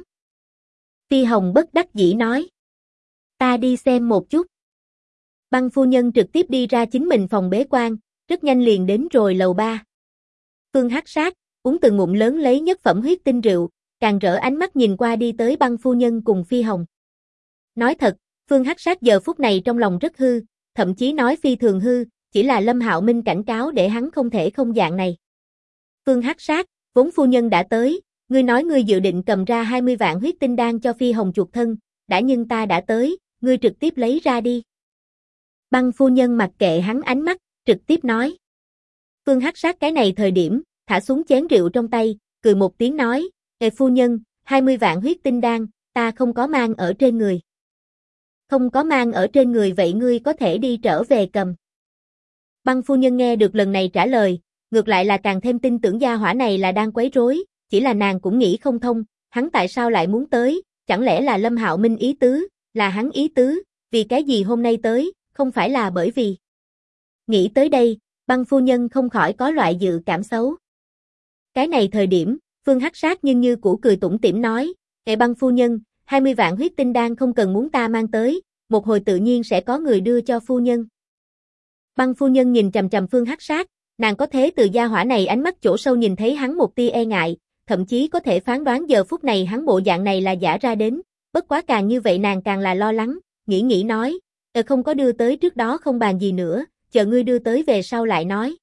Phi Hồng bất đắc dĩ nói. Ta đi xem một chút. Băng phu nhân trực tiếp đi ra chính mình phòng bế quan, rất nhanh liền đến rồi lầu 3. Phương Hắc Sát, uống từng ngụm lớn lấy nhất phẩm huyết tinh rượu, càng rỡ ánh mắt nhìn qua đi tới Băng phu nhân cùng Phi Hồng. Nói thật, Phương Hắc Sát giờ phút này trong lòng rất hư, thậm chí nói phi thường hư, chỉ là Lâm Hạo Minh cảnh cáo để hắn không thể không dạng này. Phương Hắc Sát, vốn phu nhân đã tới, ngươi nói ngươi dự định cầm ra 20 vạn huyết tinh đan cho Phi Hồng chuộc thân, đã nhưng ta đã tới, ngươi trực tiếp lấy ra đi. Băng phu nhân mặc kệ hắn ánh mắt, trực tiếp nói. Phương Hắc Sát cái này thời điểm, thả xuống chén rượu trong tay, cười một tiếng nói, phu nhân, 20 vạn huyết tinh đan, ta không có mang ở trên người. Không có mang ở trên người vậy ngươi có thể đi trở về cầm. Băng phu nhân nghe được lần này trả lời, ngược lại là càng thêm tin tưởng gia hỏa này là đang quấy rối, chỉ là nàng cũng nghĩ không thông, hắn tại sao lại muốn tới, chẳng lẽ là Lâm Hạo Minh ý tứ, là hắn ý tứ, vì cái gì hôm nay tới, không phải là bởi vì. Nghĩ tới đây, băng phu nhân không khỏi có loại dự cảm xấu. Cái này thời điểm, Phương Hắc Sát nhưng như cũ cười tủm tỉm nói, băng phu nhân, 20 vạn huyết tinh đan không cần muốn ta mang tới, một hồi tự nhiên sẽ có người đưa cho phu nhân. Băng phu nhân nhìn chằm chằm Phương Hắc Sát, nàng có thể từ gia hỏa này ánh mắt chỗ sâu nhìn thấy hắn một tia e ngại, thậm chí có thể phán đoán giờ phút này hắn bộ dạng này là giả ra đến, bất quá càng như vậy nàng càng là lo lắng, nghĩ nói, không có đưa tới trước đó không bàn gì nữa, chờ ngươi đưa tới về sau lại nói.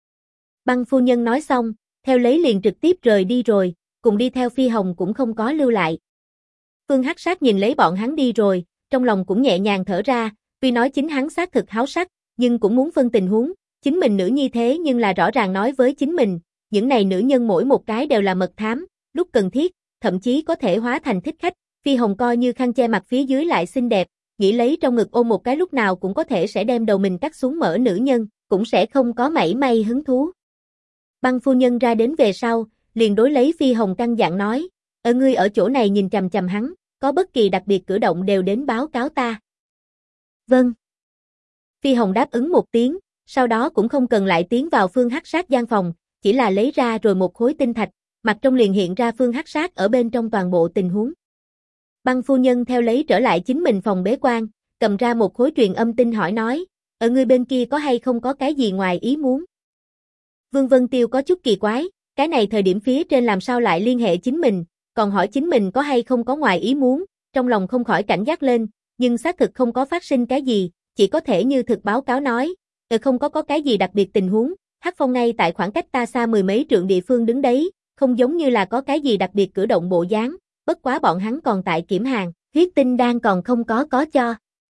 Băng phu nhân nói xong, theo lấy liền trực tiếp rời đi rồi, cùng đi theo Phi Hồng cũng không có lưu lại. Phương Hắc Sát nhìn lấy bọn hắn đi rồi, trong lòng cũng nhẹ nhàng thở ra, tuy nói chính hắn xác thực háo sắc, nhưng cũng muốn phân tình huống, chính mình nữ nhi thế nhưng là rõ ràng nói với chính mình, những này nữ nhân mỗi một cái đều là mật thám, lúc cần thiết, thậm chí có thể hóa thành thích khách, Phi Hồng coi như khăn che mặt phía dưới lại xinh đẹp, nghĩ lấy trong ngực ôm một cái lúc nào cũng có thể sẽ đem đầu mình cắt xuống mỡ nữ nhân, cũng sẽ không có mảy may hứng thú. Băng phu nhân ra đến về sau, liền đối lấy Phi Hồng căn dặn nói, ngươi ở chỗ này nhìn chằm chằm hắn, có bất kỳ đặc biệt cử động đều đến báo cáo ta. Vâng. Phi Hồng đáp ứng một tiếng, sau đó cũng không cần lại tiến vào Phương Hắc Sát gian phòng, chỉ là lấy ra rồi một khối tinh thạch, mặt trong liền hiện ra Phương Hắc Sát ở bên trong toàn bộ tình huống. Băng phu nhân theo lấy trở lại chính mình phòng bế quan, cầm ra một khối truyền âm tinh hỏi nói, ở ngươi bên kia có hay không có cái gì ngoài ý muốn? Vương Vân Tiêu có chút kỳ quái, cái này thời điểm phía trên làm sao lại liên hệ chính mình, còn hỏi chính mình có hay không có ngoài ý muốn, trong lòng không khỏi cảnh giác lên, nhưng xác thực không có phát sinh cái gì, chỉ có thể như thực báo cáo nói, không có cái gì đặc biệt tình huống, Hắc Phong ngay tại khoảng cách ta xa mười mấy trượng địa phương đứng đấy, không giống như là có cái gì đặc biệt cử động bộ dáng, bất quá bọn hắn còn tại kiểm hàng, huyết tinh đan còn không có cho.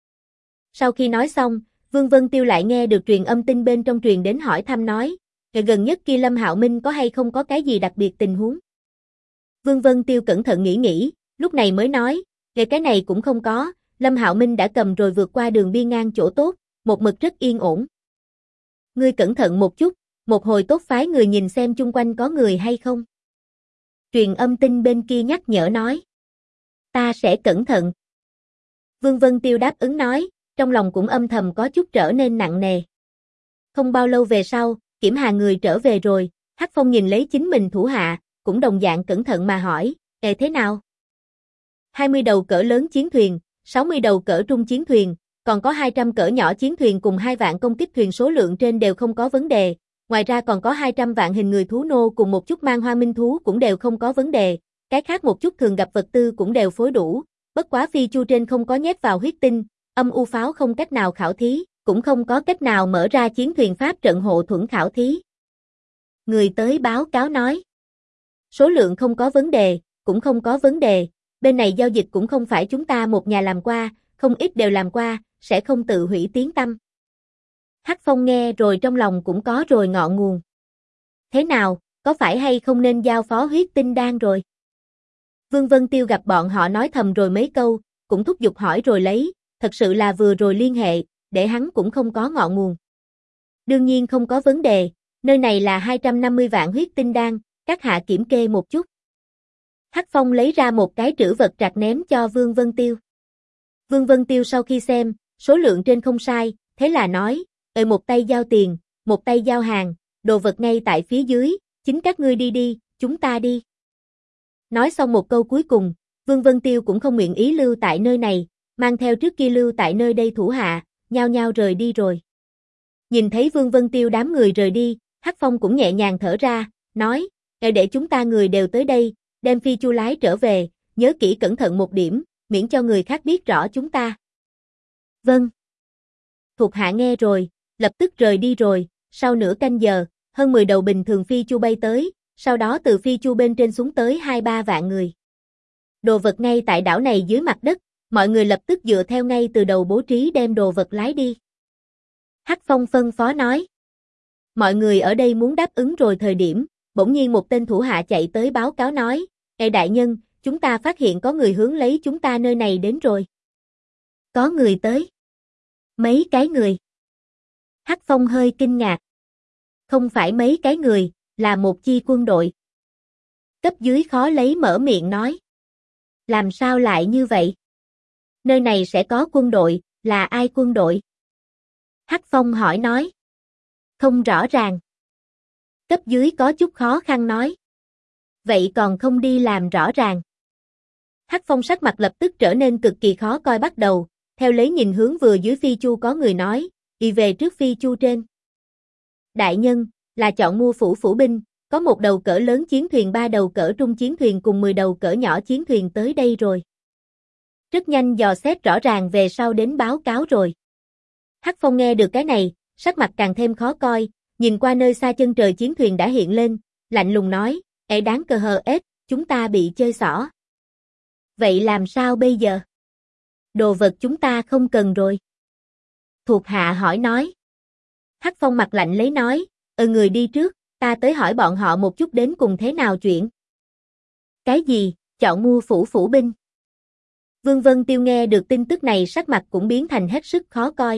Sau khi nói xong, Vương Vân Tiêu lại nghe được truyền âm tinh bên trong truyền đến hỏi thăm nói, gần nhất kia Lâm Hạo Minh có hay không có cái gì đặc biệt tình huống. Vương Vân Tiêu cẩn thận nghĩ, lúc này mới nói, cái này cũng không có, Lâm Hạo Minh đã cầm rồi vượt qua đường biên ngang chỗ tốt, một mực rất yên ổn. Ngươi cẩn thận một chút, một hồi tốt phái người nhìn xem chung quanh có người hay không. Truyền âm tinh bên kia nhắc nhở nói. Ta sẽ cẩn thận. Vương Vân Tiêu đáp ứng nói, trong lòng cũng âm thầm có chút trở nên nặng nề. Không bao lâu về sau, kiểm hà người trở về rồi, Hắc Phong nhìn lấy chính mình thủ hạ, cũng đồng dạng cẩn thận mà hỏi, thế nào? 20 đầu cỡ lớn chiến thuyền, 60 đầu cỡ trung chiến thuyền, còn có 200 cỡ nhỏ chiến thuyền cùng 2 vạn công kích thuyền số lượng trên đều không có vấn đề, ngoài ra còn có 200 vạn hình người thú nô cùng một chút man hoa minh thú cũng đều không có vấn đề, cái khác một chút thường gặp vật tư cũng đều phối đủ, bất quá phi chu trên không có nhét vào huyết tinh, âm u pháo không cách nào khảo thí, cũng không có cách nào mở ra chiến thuyền pháp trận hộ thuẫn khảo thí. Người tới báo cáo nói, số lượng không có vấn đề, cũng không có vấn đề, bên này giao dịch cũng không phải chúng ta một nhà làm qua, không ít đều làm qua, sẽ không tự hủy tiếng tăm. Hắc Phong nghe rồi trong lòng cũng có rồi ngọn nguồn. Thế nào, có phải hay không nên giao phó huyết tinh đan rồi? Vương Vân Tiêu gặp bọn họ nói thầm rồi mấy câu, cũng thúc giục hỏi rồi lấy, thật sự là vừa rồi liên hệ, để hắn cũng không có ngọn nguồn. Đương nhiên không có vấn đề, nơi này là 250 vạn huyết tinh đan, các hạ kiểm kê một chút. Hắc Phong lấy ra một cái trữ vật trạc ném cho Vương Vân Tiêu. Vương Vân Tiêu sau khi xem, số lượng trên không sai, thế là nói, một tay giao tiền, một tay giao hàng, đồ vật ngay tại phía dưới, chính các ngươi đi, chúng ta đi. Nói xong một câu cuối cùng, Vương Vân Tiêu cũng không nguyện ý lưu tại nơi này, mang theo trước kia lưu tại nơi đây thủ hạ, nhao nhao rời đi rồi. Nhìn thấy Vương Vân Tiêu đám người rời đi, Hắc Phong cũng nhẹ nhàng thở ra, nói, để chúng ta người đều tới đây, đem phi chu lái trở về, nhớ kỹ cẩn thận một điểm, miễn cho người khác biết rõ chúng ta. Vâng. Thuộc hạ nghe rồi, lập tức rời đi rồi, sau nửa canh giờ, hơn 10 đầu bình thường phi chu bay tới, sau đó từ phi chu bên trên xuống tới 2-3 vạn người. Đồ vật ngay tại đảo này dưới mặt đất, mọi người lập tức dựa theo ngay từ đầu bố trí đem đồ vật lái đi. Hắc Phong phân phó nói. Mọi người ở đây muốn đáp ứng rồi thời điểm, bỗng nhiên một tên thủ hạ chạy tới báo cáo nói, đại nhân, chúng ta phát hiện có người hướng lấy chúng ta nơi này đến rồi. Có người tới. Mấy cái người. Hắc Phong hơi kinh ngạc. Không phải mấy cái người, là một chi quân đội. Cấp dưới khó lấy mở miệng nói. Làm sao lại như vậy? Nơi này sẽ có quân đội, là ai quân đội? Hắc Phong hỏi nói. Không rõ ràng. Cấp dưới có chút khó khăn nói. Vậy còn không đi làm rõ ràng. Hắc Phong sắc mặt lập tức trở nên cực kỳ khó coi bắt đầu, theo lấy nhìn hướng vừa dưới phi chu có người nói, đi về trước phi chu trên. Đại nhân, là chọn mua phủ binh, có một đầu cỡ lớn chiến thuyền 3 đầu cỡ trung chiến thuyền cùng 10 đầu cỡ nhỏ chiến thuyền tới đây rồi. Rất nhanh dò xét rõ ràng về sau đến báo cáo rồi. Hắc Phong nghe được cái này, sắc mặt càng thêm khó coi, nhìn qua nơi xa chân trời chiến thuyền đã hiện lên, lạnh lùng nói, đáng cờ hờ ết, chúng ta bị chơi xỏ. Vậy làm sao bây giờ? Đồ vật chúng ta không cần rồi. Thuộc hạ hỏi nói. Hắc Phong mặt lạnh lấy nói, người đi trước, ta tới hỏi bọn họ một chút đến cùng thế nào chuyện. Cái gì, chọn mua phủ binh? Vương Vân Tiêu nghe được tin tức này sắc mặt cũng biến thành hết sức khó coi.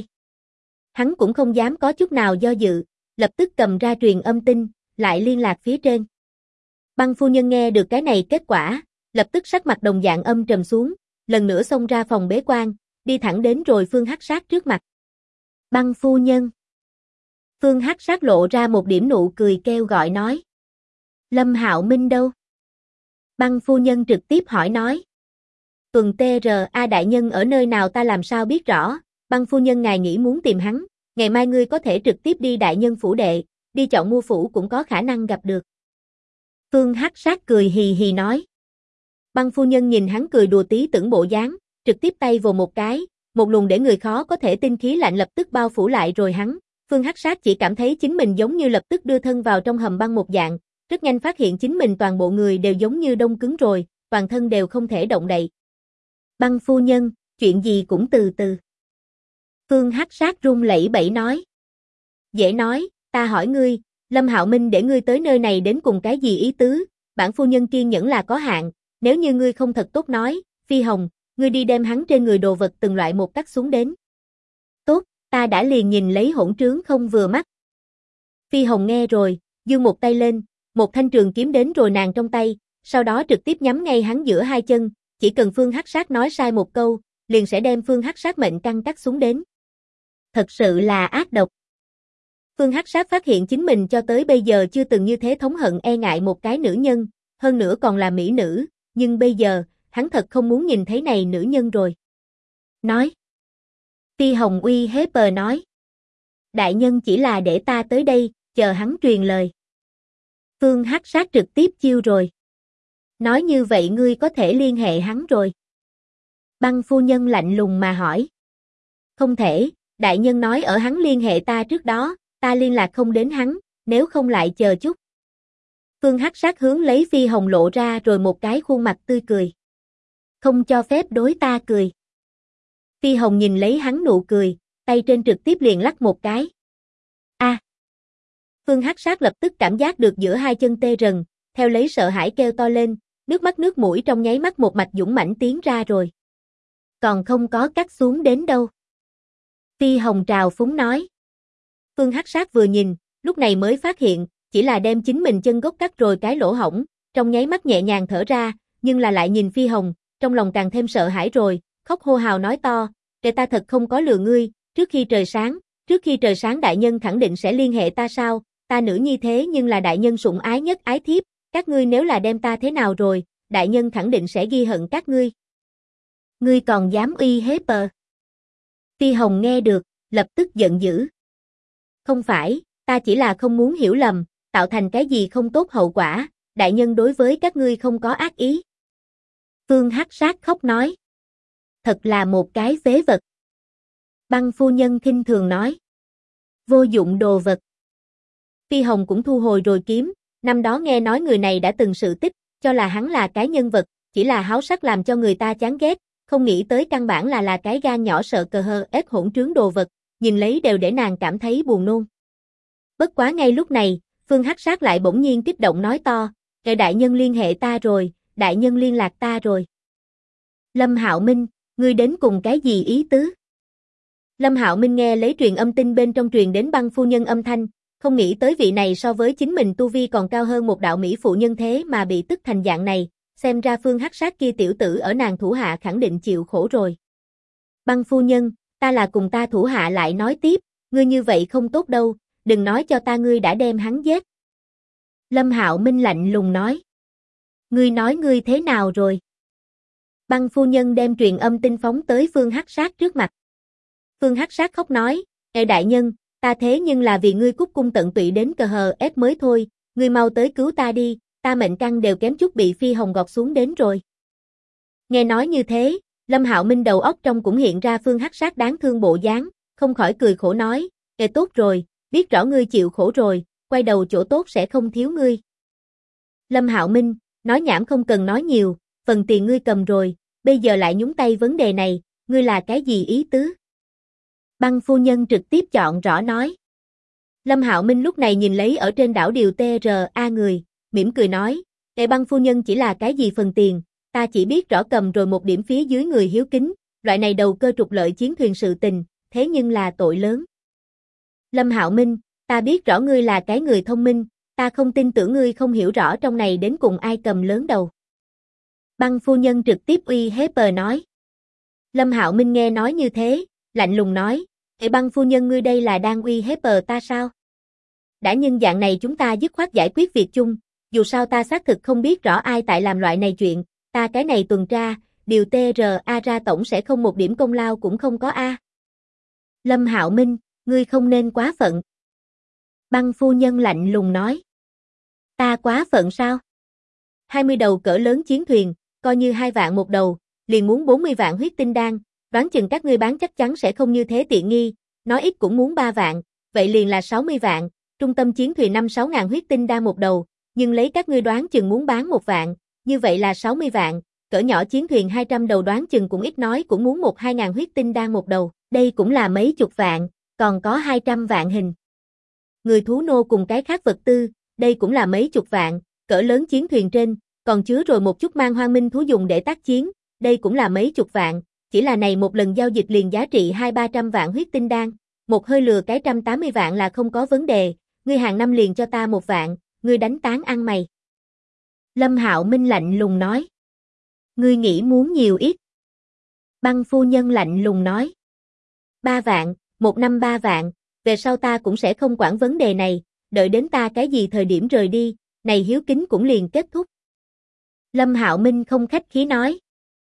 Hắn cũng không dám có chút nào do dự, lập tức cầm ra truyền âm tin, lại liên lạc phía trên. Băng phu nhân nghe được cái này kết quả, lập tức sắc mặt đồng dạng âm trầm xuống, lần nữa xông ra phòng bế quan, đi thẳng đến rồi Phương Hắc Sát trước mặt. Băng phu nhân. Phương Hắc Sát lộ ra một điểm nụ cười kêu gọi nói. Lâm Hạo Minh đâu? Băng phu nhân trực tiếp hỏi nói. Tuần TRA đại nhân ở nơi nào ta làm sao biết rõ, băng phu nhân ngài nghĩ muốn tìm hắn, ngày mai ngươi có thể trực tiếp đi đại nhân phủ đệ, đi chọn mua phủ cũng có khả năng gặp được. Phương Hắc Sát cười hì hì nói. Băng phu nhân nhìn hắn cười đùa tí tưởng bộ dáng, trực tiếp tay vồ một cái, một luồng để người khó có thể tin khí lạnh lập tức bao phủ lại rồi hắn. Phương Hắc Sát chỉ cảm thấy chính mình giống như lập tức đưa thân vào trong hầm băng một dạng, rất nhanh phát hiện chính mình toàn bộ người đều giống như đông cứng rồi, toàn thân đều không thể động đậy. Băng phu nhân, chuyện gì cũng từ từ. Phương Hắc Sát run lẩy bẩy nói. Dễ nói, ta hỏi ngươi, Lâm Hạo Minh để ngươi tới nơi này đến cùng cái gì ý tứ, bản phu nhân kiên nhẫn là có hạn, nếu như ngươi không thật tốt nói, Phi Hồng, ngươi đi đem hắn trên người đồ vật từng loại một cắt xuống đến. Tốt, ta đã liền nhìn lấy hỗn trướng không vừa mắt. Phi Hồng nghe rồi, giương một tay lên, một thanh trường kiếm đến rồi nàng trong tay, sau đó trực tiếp nhắm ngay hắn giữa hai chân, chỉ cần Phương Hắc Sát nói sai một câu, liền sẽ đem Phương Hắc Sát mệnh căn cắt xuống đến. Thật sự là ác độc. Phương Hắc Sát phát hiện chính mình cho tới bây giờ chưa từng như thế thống hận e ngại một cái nữ nhân, hơn nữa còn là mỹ nữ, nhưng bây giờ, hắn thật không muốn nhìn thấy này nữ nhân rồi. Nói. Phi Hồng uy hế pờ nói. Đại nhân chỉ là để ta tới đây, chờ hắn truyền lời. Phương Hắc Sát trực tiếp chiêu rồi. Nói như vậy ngươi có thể liên hệ hắn rồi. Băng phu nhân lạnh lùng mà hỏi. Không thể, đại nhân nói ở hắn liên hệ ta trước đó, ta liên lạc không đến hắn, nếu không lại chờ chút. Phương Hắc Sát hướng lấy Phi Hồng lộ ra rồi một cái khuôn mặt tươi cười. Không cho phép đối ta cười. Phi Hồng nhìn lấy hắn nụ cười, tay trên trực tiếp liền lắc một cái. A. Phương Hắc Sát lập tức cảm giác được giữa hai chân tê rần, theo lấy sợ hãi kêu to lên, nước mắt nước mũi trong nháy mắt một mạch dũng mãnh tiến ra rồi. Còn không có cắt xuống đến đâu. Phi Hồng trào phúng nói. Phương Hắc Sát vừa nhìn, lúc này mới phát hiện, chỉ là đem chính mình chân gốc cắt rồi cái lỗ hổng, trong nháy mắt nhẹ nhàng thở ra, nhưng là lại nhìn Phi Hồng, trong lòng càng thêm sợ hãi rồi, khóc hô hào nói to, kể ta thật không có lừa ngươi, trước khi trời sáng đại nhân khẳng định sẽ liên hệ ta sao, ta nữ nhi thế nhưng là đại nhân sủng ái nhất ái thiếp, các ngươi nếu là đem ta thế nào rồi, đại nhân khẳng định sẽ ghi hận các ngươi. Ngươi còn dám uy hiếp bờ. Phi Hồng nghe được, lập tức giận dữ. Không phải, ta chỉ là không muốn hiểu lầm, tạo thành cái gì không tốt hậu quả, đại nhân đối với các ngươi không có ác ý. Phương Hắc Sát khóc nói. Thật là một cái phế vật. Băng phu nhân khinh thường nói. Vô dụng đồ vật. Phi Hồng cũng thu hồi rồi kiếm, năm đó nghe nói người này đã từng sự tích, cho là hắn là cái nhân vật, chỉ là háo sắc làm cho người ta chán ghét, không nghĩ tới căn bản là cái gan nhỏ sợ cờ hờ ép hỗn trướng đồ vật, nhìn lấy đều để nàng cảm thấy buồn nôn. Bất quá ngay lúc này, Phương Hắc Sát lại bỗng nhiên kích động nói to, đại nhân liên hệ ta rồi, đại nhân liên lạc ta rồi. Lâm Hạo Minh, Ngươi đến cùng cái gì ý tứ? Lâm Hạo Minh nghe lấy truyền âm tin bên trong truyền đến Băng phu nhân âm thanh, không nghĩ tới vị này so với chính mình tu vi còn cao hơn một đạo mỹ phụ nhân thế mà bị tức thành dạng này, xem ra Phương Hắc Sát kia tiểu tử ở nàng thủ hạ khẳng định chịu khổ rồi. Băng phu nhân, ta là cùng ta thủ hạ lại nói tiếp, ngươi như vậy không tốt đâu, đừng nói cho ta ngươi đã đem hắn giết. Lâm Hạo Minh lạnh lùng nói. Ngươi nói ngươi thế nào rồi? Băng phu nhân đem truyền âm tin phóng tới Phương Hắc Sát trước mặt. Phương Hắc Sát khóc nói, Ê đại nhân, ta thế nhưng là vì ngươi cúc cung tận tụy đến cờ hờ ép mới thôi, ngươi mau tới cứu ta đi, ta mệnh căn đều kém chút bị phi hồng gọt xuống đến rồi. Nghe nói như thế, Lâm Hạo Minh đầu óc trong cũng hiện ra Phương Hắc Sát đáng thương bộ dáng, không khỏi cười khổ nói, Ê tốt rồi, biết rõ ngươi chịu khổ rồi, quay đầu chỗ tốt sẽ không thiếu ngươi. Lâm Hạo Minh, nói nhảm không cần nói nhiều, phần tiền ngươi cầm rồi, bây giờ lại nhúng tay vấn đề này, ngươi là cái gì ý tứ? Băng phu nhân trực tiếp chọn rõ nói. Lâm Hạo Minh lúc này nhìn lấy ở trên đảo điều TRA người, mỉm cười nói, Ê Băng phu nhân chỉ là cái gì phần tiền, ta chỉ biết rõ cầm rồi một điểm phía dưới người hiếu kính, loại này đầu cơ trục lợi chiến thuyền sự tình, thế nhưng là tội lớn. Lâm Hạo Minh, ta biết rõ ngươi là cái người thông minh, ta không tin tưởng ngươi không hiểu rõ trong này đến cùng ai cầm lớn đầu. Băng phu nhân trực tiếp uy hiếp nói. Lâm Hạo Minh nghe nói như thế, lạnh lùng nói, Ê Băng phu nhân ngươi đây là đang uy hiếp ta sao? Đã nhân dạng này chúng ta dứt khoát giải quyết việc chung, dù sao ta xác thực không biết rõ ai tại làm loại này chuyện, ta cái này tuần tra, điều TRA ra tổng sẽ không một điểm công lao cũng không có a. Lâm Hạo Minh, ngươi không nên quá phận. Băng phu nhân lạnh lùng nói. Ta quá phận sao? 20 đầu cỡ lớn chiến thuyền, coi như 2 vạn một đầu, liền muốn 40 vạn huyết tinh đan, đoán chừng các ngươi bán chắc chắn sẽ không như thế tiện nghi, nói ít cũng muốn 3 vạn, vậy liền là 60 vạn, trung tâm chiến thuyền 5-6 ngàn huyết tinh đan một đầu, nhưng lấy các ngươi đoán chừng muốn bán 1 vạn, như vậy là 60 vạn, cỡ nhỏ chiến thuyền 200 đầu đoán chừng cũng ít nói cũng muốn 1-2 ngàn huyết tinh đan một đầu, đây cũng là mấy chục vạn, còn có 200 vạn hình. Người thú nô cùng cái khác vật tư, đây cũng là mấy chục vạn, cỡ lớn chiến thuyền trên, còn chứa rồi một chút mang hoang minh thú dùng để tác chiến, đây cũng là mấy chục vạn, chỉ là này một lần giao dịch liền giá trị 200-300 vạn huyết tinh đan, một hơi lừa cái 180 vạn là không có vấn đề, ngươi hàng năm liền cho ta 1 vạn, ngươi đánh tán ăn mày. Lâm Hạo Minh lạnh lùng nói. Ngươi nghĩ muốn nhiều ít? Băng phu nhân lạnh lùng nói. 3 vạn, một năm 3 vạn, về sau ta cũng sẽ không quản vấn đề này, đợi đến ta cái gì thời điểm rời đi, này hiếu kính cũng liền kết thúc. Lâm Hạo Minh không khách khí nói.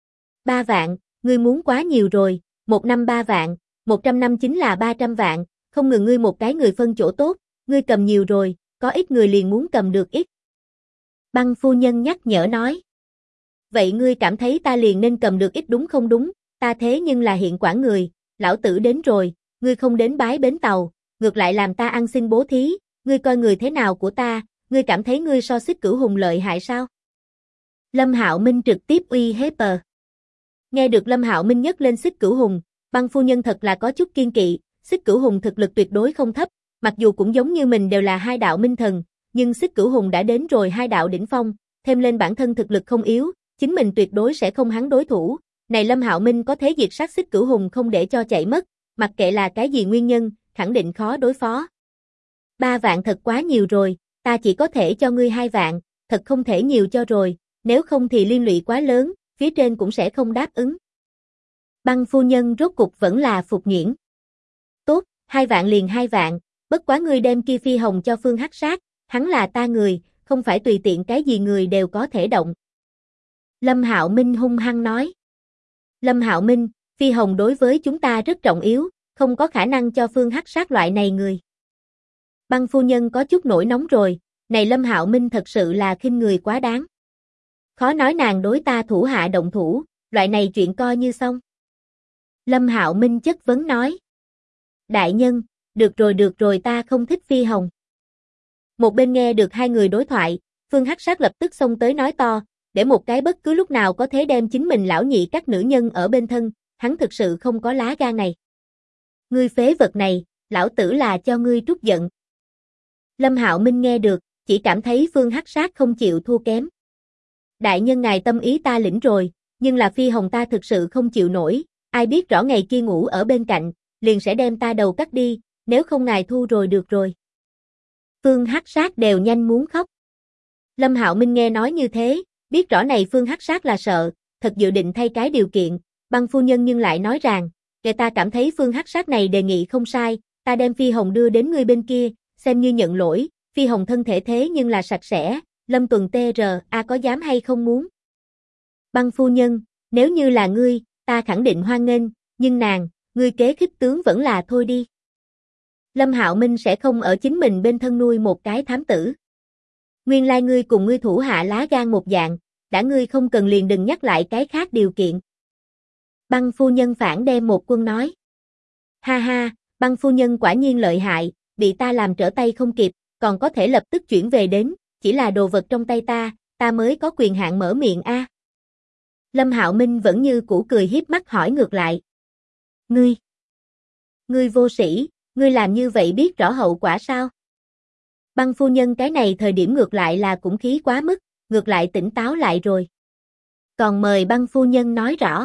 3 vạn, ngươi muốn quá nhiều rồi, một năm 3 vạn, 100 năm chính là 300 vạn, không ngừng ngươi một cái người phân chỗ tốt, ngươi cầm nhiều rồi, có ít người liền muốn cầm được ít. Băng phu nhân nhắc nhở nói. Vậy ngươi cảm thấy ta liền nên cầm được ít đúng không đúng, ta thế nhưng là hiện quản người, lão tử đến rồi, ngươi không đến bái bến tàu, ngược lại làm ta ăn xin bố thí, ngươi coi người thế nào của ta, ngươi cảm thấy ngươi so Xích Cửu Hùng lợi hại sao? Lâm Hạo Minh trực tiếp uy hiếp. Nghe được Lâm Hạo Minh nhắc lên Xích Cửu Hùng, Băng phu nhân thật là có chút kiên kỵ, Xích Cửu Hùng thực lực tuyệt đối không thấp, mặc dù cũng giống như mình đều là 2 đạo minh thần, nhưng Xích Cửu Hùng đã đến rồi 2 đạo đỉnh phong, thêm lên bản thân thực lực không yếu, chính mình tuyệt đối sẽ không hắn đối thủ. Này Lâm Hạo Minh có thể diệt sát Xích Cửu Hùng không để cho chạy mất, mặc kệ là cái gì nguyên nhân, khẳng định khó đối phó. 3 vạn thật quá nhiều rồi, ta chỉ có thể cho ngươi 2 vạn, thật không thể nhiều cho rồi, nếu không thì liên lụy quá lớn, phía trên cũng sẽ không đáp ứng. Băng phu nhân rốt cục vẫn là phục nhuyễn. Tốt, 2 vạn liền 2 vạn, bất quá ngươi đem kia phi hồng cho Phương Hắc Sát, hắn là ta người, không phải tùy tiện cái gì người đều có thể động. Lâm Hạo Minh hung hăng nói. Lâm Hạo Minh, phi hồng đối với chúng ta rất trọng yếu, không có khả năng cho Phương Hắc Sát loại này người. Băng phu nhân có chút nổi nóng rồi, này Lâm Hạo Minh thật sự là khinh người quá đáng. Khó nói nàng đối ta thủ hạ động thủ, loại này chuyện coi như xong. Lâm Hạo Minh chất vấn nói. Đại nhân, được rồi ta không thích phi hồng. Một bên nghe được hai người đối thoại, Phương Hắc Sát lập tức xông tới nói to, để một cái bất cứ lúc nào có thể đem chính mình lão nhị các nữ nhân ở bên thân, hắn thực sự không có lá gan này. Ngươi phế vật này, lão tử là cho ngươi trút giận. Lâm Hạo Minh nghe được, chỉ cảm thấy Phương Hắc Sát không chịu thua kém. Đại nhân ngài tâm ý ta lĩnh rồi, Nhưng là Phi Hồng ta thực sự không chịu nổi, ai biết rõ ngày kia ngủ ở bên cạnh, liền sẽ đem ta đầu cắt đi, nếu không ngài thu rồi được rồi. Phương Hắc Sát đều nhanh muốn khóc. Lâm Hạo Minh nghe nói như thế, biết rõ này Phương Hắc Sát là sợ, thật dự định thay cái điều kiện, Băng phu nhân nhưng lại nói rằng, kẻ ta cảm thấy Phương Hắc Sát này đề nghị không sai, ta đem Phi Hồng đưa đến ngươi bên kia, xem như nhận lỗi, Phi Hồng thân thể thế nhưng là sạch sẽ, Lâm Tuần TRA có dám hay không muốn? Băng phu nhân, nếu như là ngươi, ta khẳng định hoan nghênh, nhưng nàng, ngươi kế khích tướng vẫn là thôi đi. Lâm Hạo Minh sẽ không ở chính mình bên thân nuôi một cái thám tử. Nguyên lai ngươi cùng ngươi thủ hạ lá gan một dạng, đã ngươi không cần liền đừng nhắc lại cái khác điều kiện. Băng phu nhân phản đem một quân nói. Ha ha, Băng phu nhân quả nhiên lợi hại, bị ta làm trở tay không kịp, còn có thể lập tức chuyển về đến, chỉ là đồ vật trong tay ta mới có quyền hạn mở miệng a. Lâm Hạo Minh vẫn như cũ cười hiếp mắt hỏi ngược lại. Ngươi vô sĩ, ngươi làm như vậy biết rõ hậu quả sao? Băng phu nhân cái này thời điểm ngược lại là cũng khí quá mức, ngược lại tỉnh táo lại rồi. Còn mời Băng phu nhân nói rõ.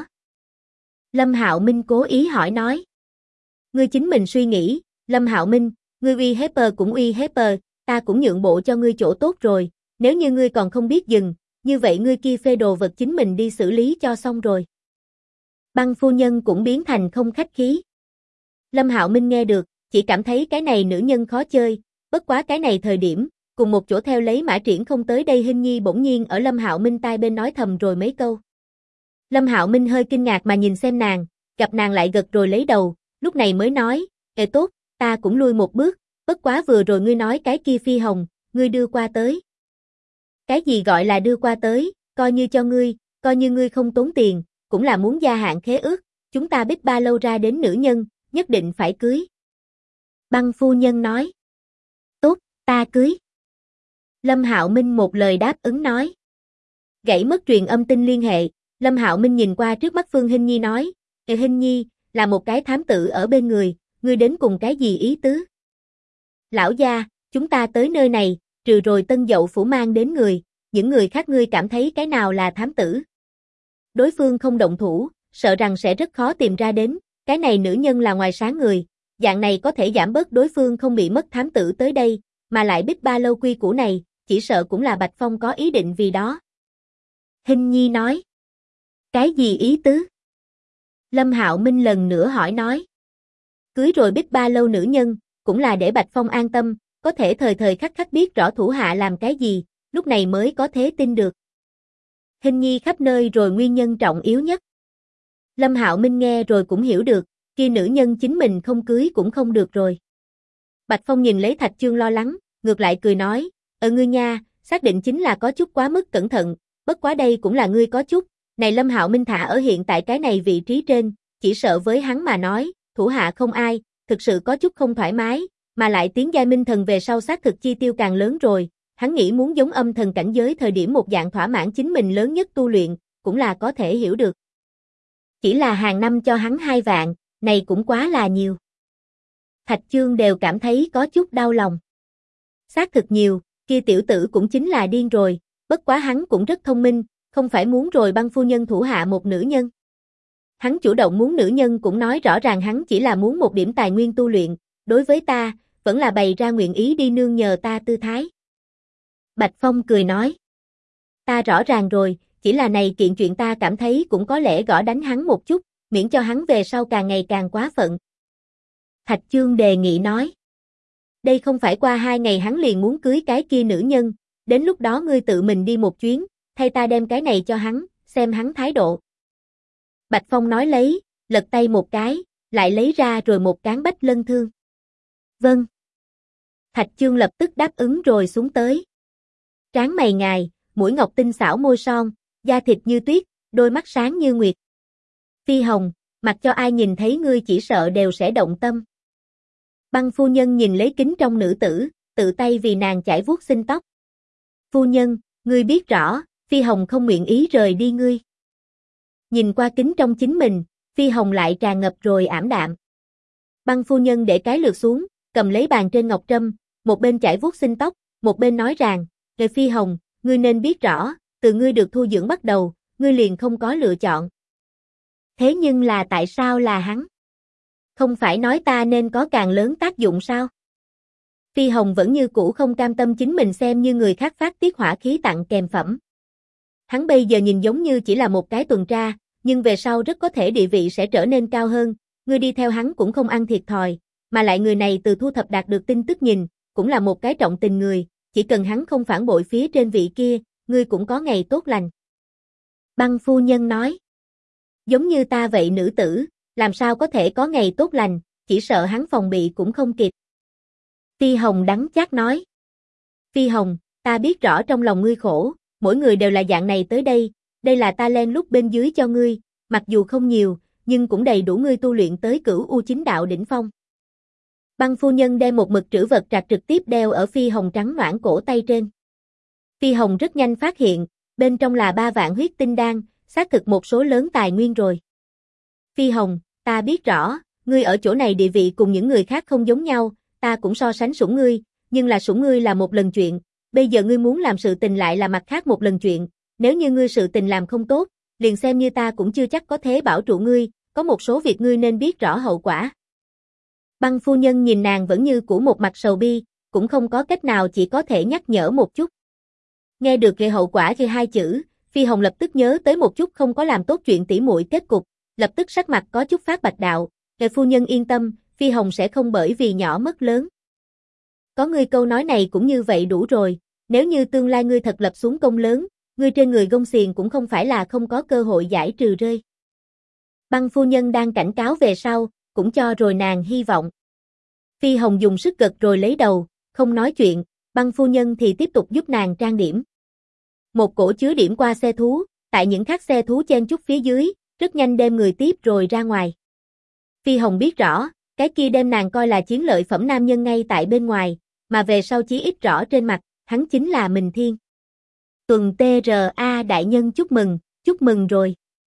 Lâm Hạo Minh cố ý hỏi nói. Ngươi chính mình suy nghĩ, Lâm Hạo Minh, ngươi uy hiếp cũng uy hiếp, ta cũng nhượng bộ cho ngươi chỗ tốt rồi, nếu như ngươi còn không biết dừng, như vậy ngươi kia phê đồ vật chính mình đi xử lý cho xong rồi. Băng phu nhân cũng biến thành không khách khí. Lâm Hạo Minh nghe được, chỉ cảm thấy cái này nữ nhân khó chơi, bất quá cái này thời điểm, cùng một chỗ theo lấy Mã Triển không tới đây Hinh Nhi bỗng nhiên ở Lâm Hạo Minh tai bên nói thầm rồi mấy câu. Lâm Hạo Minh hơi kinh ngạc mà nhìn xem nàng, gặp nàng lại gật rồi lấy đầu, lúc này mới nói, tốt, ta cũng lui một bước, bất quá vừa rồi ngươi nói cái kia Phi Hồng, ngươi đưa qua tới. Cái gì gọi là đưa qua tới, coi như cho ngươi, coi như ngươi không tốn tiền, cũng là muốn gia hạn khế ước, chúng ta biết ba lâu ra đến nữ nhân, nhất định phải cưới. Băng phu nhân nói. Tốt, ta cưới. Lâm Hạo Minh một lời đáp ứng nói. Gãy mất truyền âm tin liên hệ, Lâm Hạo Minh nhìn qua trước mắt Phương Hinh Nhi nói, Hinh Nhi, là một cái thám tử ở bên người, ngươi đến cùng cái gì ý tứ? Lão gia, chúng ta tới nơi này, trừ rồi Tân Dậu phủ mang đến người, những người khác ngươi cảm thấy cái nào là thám tử? Đối phương không động thủ, sợ rằng sẽ rất khó tìm ra đến, cái này nữ nhân là ngoài sáng người, dạng này có thể giảm bớt đối phương không bị mất thám tử tới đây, mà lại biết ba lâu quy củ này, chỉ sợ cũng là Bạch Phong có ý định vì đó. Hinh Nhi nói. Cái gì ý tứ? Lâm Hạo Minh lần nữa hỏi nói. Cưới rồi biết ba lâu nữ nhân, cũng là để Bạch Phong an tâm, có thể thời thời khắc khắc biết rõ thủ hạ làm cái gì, lúc này mới có thế tin được. Hinh Nhi khắp nơi rồi nguyên nhân trọng yếu nhất. Lâm Hạo Minh nghe rồi cũng hiểu được, kia nữ nhân chính mình không cưới cũng không được rồi. Bạch Phong nhìn lấy Thạch Chương lo lắng, ngược lại cười nói, ngươi nha, xác định chính là có chút quá mức cẩn thận, bất quá đây cũng là ngươi có chút, này Lâm Hạo Minh thả ở hiện tại cái này vị trí trên, chỉ sợ với hắn mà nói, thủ hạ không ai, thực sự có chút không thoải mái, mà lại tiến giai minh thần về sau xác thực chi tiêu càng lớn rồi, hắn nghĩ muốn giống âm thần cảnh giới thời điểm một dạng thỏa mãn chính mình lớn nhất tu luyện, cũng là có thể hiểu được. Chỉ là hàng năm cho hắn 2 vạn, này cũng quá là nhiều. Thạch Chương đều cảm thấy có chút đau lòng. Xác thực nhiều, kia tiểu tử cũng chính là điên rồi, bất quá hắn cũng rất thông minh, không phải muốn rồi Băng phu nhân thủ hạ một nữ nhân. Hắn chủ động muốn nữ nhân cũng nói rõ ràng hắn chỉ là muốn một điểm tài nguyên tu luyện, đối với ta, vẫn là bày ra nguyện ý đi nương nhờ ta tư thái. Bạch Phong cười nói. Ta rõ ràng rồi, chỉ là này kiện chuyện ta cảm thấy cũng có lẽ gõ đánh hắn một chút, miễn cho hắn về sau càng ngày càng quá phận. Thạch Chương đề nghị nói. Đây không phải qua 2 ngày hắn liền muốn cưới cái kia nữ nhân, đến lúc đó ngươi tự mình đi một chuyến, thay ta đem cái này cho hắn, xem hắn thái độ. Bạch Phong nói lấy, lật tay một cái, lại lấy ra rồi một cán bách lân thương. Vâng. Thạch Chương lập tức đáp ứng rồi xuống tới. Trán mày ngài, mũi ngọc tinh xảo môi son, da thịt như tuyết, đôi mắt sáng như nguyệt. Phi Hồng, mặc cho ai nhìn thấy ngươi chỉ sợ đều sẽ động tâm. Băng phu nhân nhìn lấy kính trong nữ tử, tự tay vì nàng chải vuốt xinh tóc. Phu nhân, ngươi biết rõ, Phi Hồng không nguyện ý rời đi ngươi. Nhìn qua kính trong chính mình, Phi Hồng lại tràn ngập rồi ảm đạm. Băng phu nhân để cái lược xuống, cầm lấy bàn trên ngọc trâm, một bên chải vuốt xinh tóc, một bên nói rằng, Phi Hồng, ngươi nên biết rõ, từ ngươi được thu dưỡng bắt đầu, ngươi liền không có lựa chọn. Thế nhưng là tại sao là hắn? Không phải nói ta nên có càng lớn tác dụng sao? Phi Hồng vẫn như cũ không cam tâm chính mình xem như người khác phát tiết hỏa khí tặng kèm phẩm. Hắn bây giờ nhìn giống như chỉ là một cái tuần tra, nhưng về sau rất có thể địa vị sẽ trở nên cao hơn, ngươi đi theo hắn cũng không ăn thiệt thòi, mà lại người này từ thu thập đạt được tin tức nhìn, cũng là một cái trọng tình người, chỉ cần hắn không phản bội phía trên vị kia, ngươi cũng có ngày tốt lành. Băng phu nhân nói, giống như ta vậy nữ tử, làm sao có thể có ngày tốt lành, chỉ sợ hắn phòng bị cũng không kịp. Phi Hồng đắng chát nói, Phi Hồng, ta biết rõ trong lòng ngươi khổ, mỗi người đều là dạng này tới đây là ta len lút bên dưới cho ngươi, mặc dù không nhiều, nhưng cũng đầy đủ ngươi tu luyện tới cửu U chính đạo đỉnh phong. Băng phu nhân đem một mực trữ vật trạc trực tiếp đeo ở Phi Hồng trắng noãn cổ tay trên. Phi Hồng rất nhanh phát hiện, bên trong là 3 vạn huyết tinh đan, xác thực một số lớn tài nguyên rồi. Phi Hồng, ta biết rõ, ngươi ở chỗ này địa vị cùng những người khác không giống nhau, ta cũng so sánh sủng ngươi, nhưng là sủng ngươi là một lần chuyện, bây giờ ngươi muốn làm sự tình lại là mặt khác một lần chuyện, nếu như ngươi sự tình làm không tốt, liền xem như ta cũng chưa chắc có thể bảo trụ ngươi, có một số việc ngươi nên biết rõ hậu quả. Băng phu nhân nhìn nàng vẫn như cũ một mặt sầu bi, cũng không có cách nào chỉ có thể nhắc nhở một chút. Nghe được cái hậu quả khi 2 chữ, Phi Hồng lập tức nhớ tới một chút không có làm tốt chuyện tỉ muội kết cục, lập tức sắc mặt có chút phát bạch đạo, "Ngài phu nhân yên tâm, Phi Hồng sẽ không bởi vì nhỏ mất lớn." Có ngươi câu nói này cũng như vậy đủ rồi, nếu như tương lai ngươi thật lập xuống công lớn, ngươi trên người gông xiềng cũng không phải là không có cơ hội giải trừ rơi. Băng phu nhân đang cảnh cáo về sau, cũng cho rồi nàng hy vọng. Phi Hồng dùng sức gật rồi lấy đầu, không nói chuyện, băng phu nhân thì tiếp tục giúp nàng trang điểm. Một cổ chứa điểm qua xe thú, tại những khác xe thú chen chúc phía dưới, rất nhanh đem người tiếp rồi ra ngoài. Phi Hồng biết rõ, cái kia đem nàng coi là chiến lợi phẩm nam nhân ngay tại bên ngoài, mà về sau chí ít rõ trên mặt, hắn chính là Mình Thiên. Tuần TRA đại nhân chúc mừng rồi.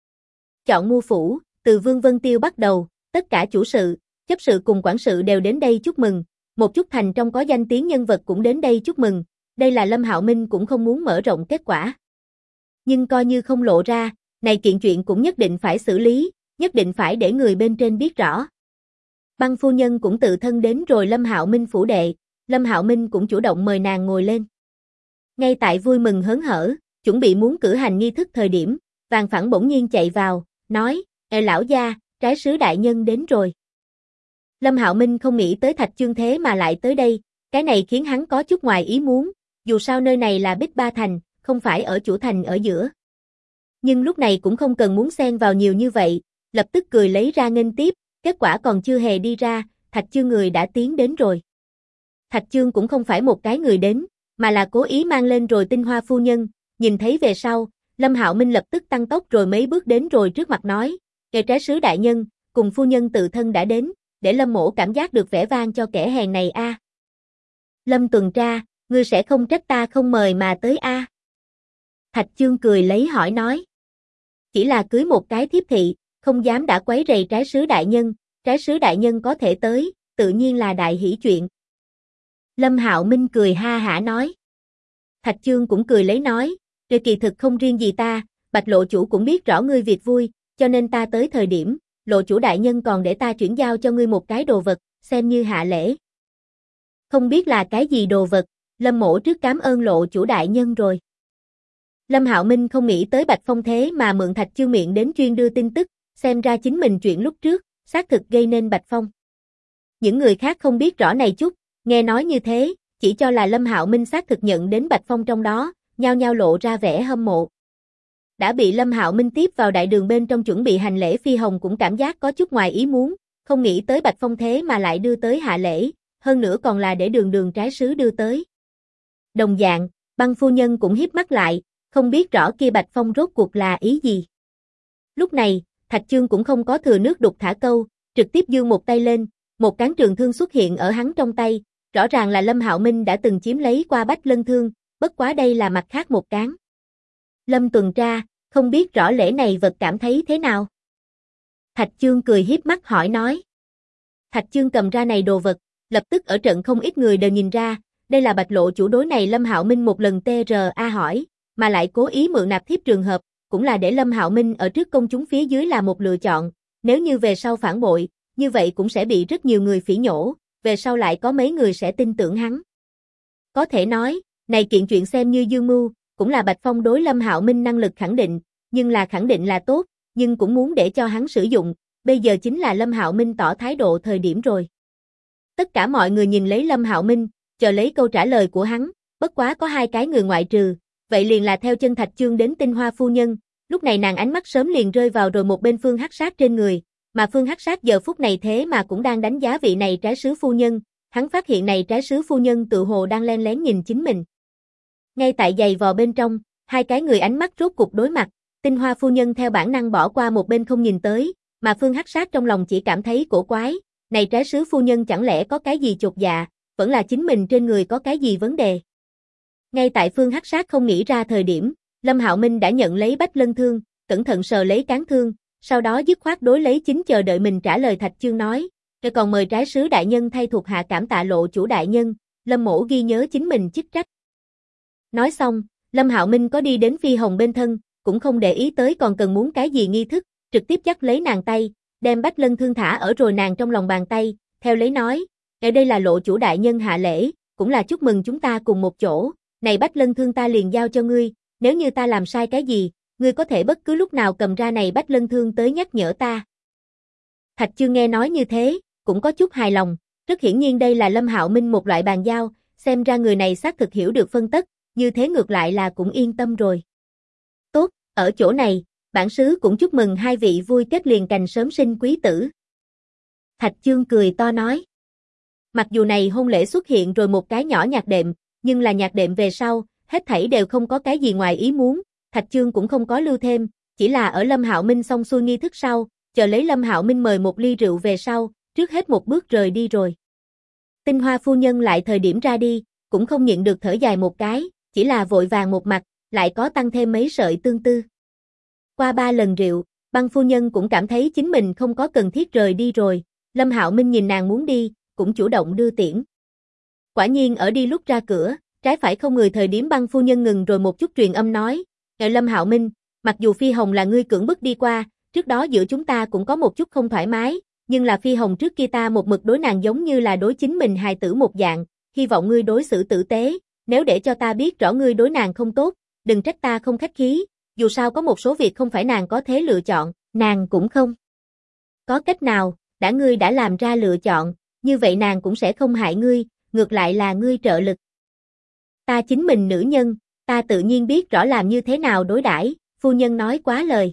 Chọn mua phủ, từ Vương Vân Tiêu bắt đầu, tất cả chủ sự, chấp sự cùng quản sự đều đến đây chúc mừng, một chút thành trong có danh tiếng nhân vật cũng đến đây chúc mừng, đây là Lâm Hạo Minh cũng không muốn mở rộng kết quả. Nhưng coi như không lộ ra, này kiện chuyện cũng nhất định phải xử lý, nhất định phải để người bên trên biết rõ. Băng phu nhân cũng tự thân đến rồi Lâm Hạo Minh phủ đệ, Lâm Hạo Minh cũng chủ động mời nàng ngồi lên. Ngay tại vui mừng hớn hở, chuẩn bị muốn cử hành nghi thức thời điểm, Vàng Phẳng bỗng nhiên chạy vào, nói, lão gia, trái sứ đại nhân đến rồi. Lâm Hạo Minh không nghĩ tới Thạch Chương thế mà lại tới đây, cái này khiến hắn có chút ngoài ý muốn, dù sao nơi này là Bích Ba Thành, không phải ở chủ thành ở giữa. Nhưng lúc này cũng không cần muốn xen vào nhiều như vậy, lập tức cười lấy ra nghênh tiếp, kết quả còn chưa hề đi ra, Thạch Chương người đã tiến đến rồi. Thạch Chương cũng không phải một cái người đến, mà là cố ý mang lên rồi Tinh Hoa phu nhân, nhìn thấy về sau, Lâm Hạo Minh lập tức tăng tốc rồi mấy bước đến rồi trước mặt nói, "Kẻ trái sứ đại nhân, cùng phu nhân tự thân đã đến, để Lâm mỗ cảm giác được vẻ vang cho kẻ hèn này a." Lâm tuần tra, ngươi sẽ không trách ta không mời mà tới a? Thạch Chương cười lấy hỏi nói. Chỉ là cưới một cái thiếp thị, không dám đã quấy rầy trái sứ đại nhân có thể tới, tự nhiên là đại hỷ chuyện. Lâm Hạo Minh cười ha hả nói. Thạch Chương cũng cười lấy nói, kỳ thực không riêng gì ta, Bạch lộ chủ cũng biết rõ ngươi việc vui, cho nên ta tới thời điểm, lộ chủ đại nhân còn để ta chuyển giao cho ngươi một cái đồ vật, xem như hạ lễ. Không biết là cái gì đồ vật, Lâm mỗ trước cảm ơn lộ chủ đại nhân rồi. Lâm Hạo Minh không nghĩ tới Bạch Phong thế mà mượn Thạch Chương miệng đến chuyên đưa tin tức, xem ra chính mình chuyện lúc trước, xác thực gây nên Bạch Phong. Những người khác không biết rõ này chút, nghe nói như thế, chỉ cho là Lâm Hạo Minh xác thực nhận đến Bạch Phong trong đó, nhao nhao lộ ra vẻ hâm mộ. Đã bị Lâm Hạo Minh tiếp vào đại đường bên trong chuẩn bị hành lễ, Phi Hồng cũng cảm giác có chút ngoài ý muốn, không nghĩ tới Bạch Phong thế mà lại đưa tới hạ lễ, hơn nữa còn là để đường trái sứ đưa tới. Đồng dạng, Băng phu nhân cũng híp mắt lại, không biết rõ kia Bạch Phong rốt cuộc là ý gì. Lúc này, Thạch Chương cũng không có thừa nước đục thả câu, trực tiếp giương một tay lên, một cán trường thương xuất hiện ở hắn trong tay, rõ ràng là Lâm Hạo Minh đã từng chiếm lấy qua Bách Lân thương, bất quá đây là mặt khác một cán. Lâm tuần tra, không biết rõ lễ này vật cảm thấy thế nào? Thạch Chương cười híp mắt hỏi nói. Thạch Chương cầm ra này đồ vật, lập tức ở trận không ít người đều nhìn ra, đây là Bạch lộ chủ đối này Lâm Hạo Minh một lần TRA hỏi, mà lại cố ý mượn nạp thiếp trường hợp, cũng là để Lâm Hạo Minh ở trước công chúng phía dưới là một lựa chọn, nếu như về sau phản bội, như vậy cũng sẽ bị rất nhiều người phỉ nhổ, về sau lại có mấy người sẽ tin tưởng hắn. Có thể nói, này kiện chuyện xem như dương mưu, cũng là Bạch Phong đối Lâm Hạo Minh năng lực khẳng định, nhưng là khẳng định là tốt, nhưng cũng muốn để cho hắn sử dụng, bây giờ chính là Lâm Hạo Minh tỏ thái độ thời điểm rồi. Tất cả mọi người nhìn lấy Lâm Hạo Minh, chờ lấy câu trả lời của hắn, bất quá có hai cái người ngoại trừ, vậy liền là theo chân Thạch Chương đến Tinh Hoa phu nhân, lúc này nàng ánh mắt sớm liền rơi vào rồi một bên Phương Hắc Sát trên người, mà Phương Hắc Sát giờ phút này thế mà cũng đang đánh giá vị này trái sứ phu nhân, hắn phát hiện này trái sứ phu nhân tự hồ đang len lén nhìn chính mình. Ngay tại giày vò bên trong, hai cái người ánh mắt rốt cục đối mặt, Tinh Hoa phu nhân theo bản năng bỏ qua một bên không nhìn tới, mà Phương Hắc Sát trong lòng chỉ cảm thấy cổ quái, này trái sứ phu nhân chẳng lẽ có cái gì chột dạ, vẫn là chính mình trên người có cái gì vấn đề. Ngay tại Phương Hắc Sát không nghĩ ra thời điểm, Lâm Hạo Minh đã nhận lấy bách lân thương, cẩn thận sờ lấy cán thương, sau đó dứt khoát đối lấy chính chờ đợi mình trả lời Thạch Chương nói, rồi còn mời trái sứ đại nhân thay thuộc hạ cảm tạ lộ chủ đại nhân, Lâm mỗ ghi nhớ chính mình chức trách. Nói xong, Lâm Hạo Minh có đi đến Phi Hồng bên thân, cũng không để ý tới còn cần muốn cái gì nghi thức, trực tiếp dắt lấy nàng tay, đem bách lân thương thả ở rồi nàng trong lòng bàn tay, theo lấy nói, ở đây là lộ chủ đại nhân hạ lễ, cũng là chúc mừng chúng ta cùng một chỗ, này bách lân thương ta liền giao cho ngươi, nếu như ta làm sai cái gì, ngươi có thể bất cứ lúc nào cầm ra này bách lân thương tới nhắc nhở ta. Thạch Chương nghe nói như thế, cũng có chút hài lòng, rất hiển nhiên đây là Lâm Hạo Minh một loại bàn giao, xem ra người này xác thực hiểu được phân tất, như thế ngược lại là cũng yên tâm rồi. Tốt, ở chỗ này, bản sứ cũng chúc mừng hai vị vui kết liền cành sớm sinh quý tử. Thạch Chương cười to nói. Mặc dù này hôn lễ xuất hiện rồi một cái nhỏ nhạc đệm, nhưng là nhạc đệm về sau, hết thảy đều không có cái gì ngoài ý muốn, Thạch Chương cũng không có lưu thêm, chỉ là ở Lâm Hạo Minh xong xuôi nghi thức sau, chờ lấy Lâm Hạo Minh mời một ly rượu về sau, trước hết một bước rời đi rồi. Tinh Hoa phu nhân lại thời điểm ra đi, cũng không nhịn được thở dài một cái, chỉ là vội vàng một mặt, lại có tăng thêm mấy sợi tương tư. Qua 3 lần rượu, Băng phu nhân cũng cảm thấy chính mình không có cần thiết rời đi rồi, Lâm Hạo Minh nhìn nàng muốn đi, cũng chủ động đưa tiễn. Quả nhiên ở đi lúc ra cửa, trái phải không người thời điểm Băng phu nhân ngừng rồi một chút truyền âm nói, Lâm Hạo Minh, mặc dù Phi Hồng là ngươi cưỡng bức đi qua, trước đó giữa chúng ta cũng có một chút không thoải mái, nhưng là Phi Hồng trước kia ta một mực đối nàng giống như là đối chính mình hài tử một dạng, hy vọng ngươi đối xử tử tế, nếu để cho ta biết rõ ngươi đối nàng không tốt, đừng trách ta không khách khí, dù sao có một số việc không phải nàng có thể lựa chọn, nàng cũng không có cách nào, đã ngươi đã làm ra lựa chọn, như vậy nàng cũng sẽ không hại ngươi, ngược lại là ngươi trợ lực. Ta chính mình nữ nhân, ta tự nhiên biết rõ làm như thế nào đối đãi, phu nhân nói quá lời.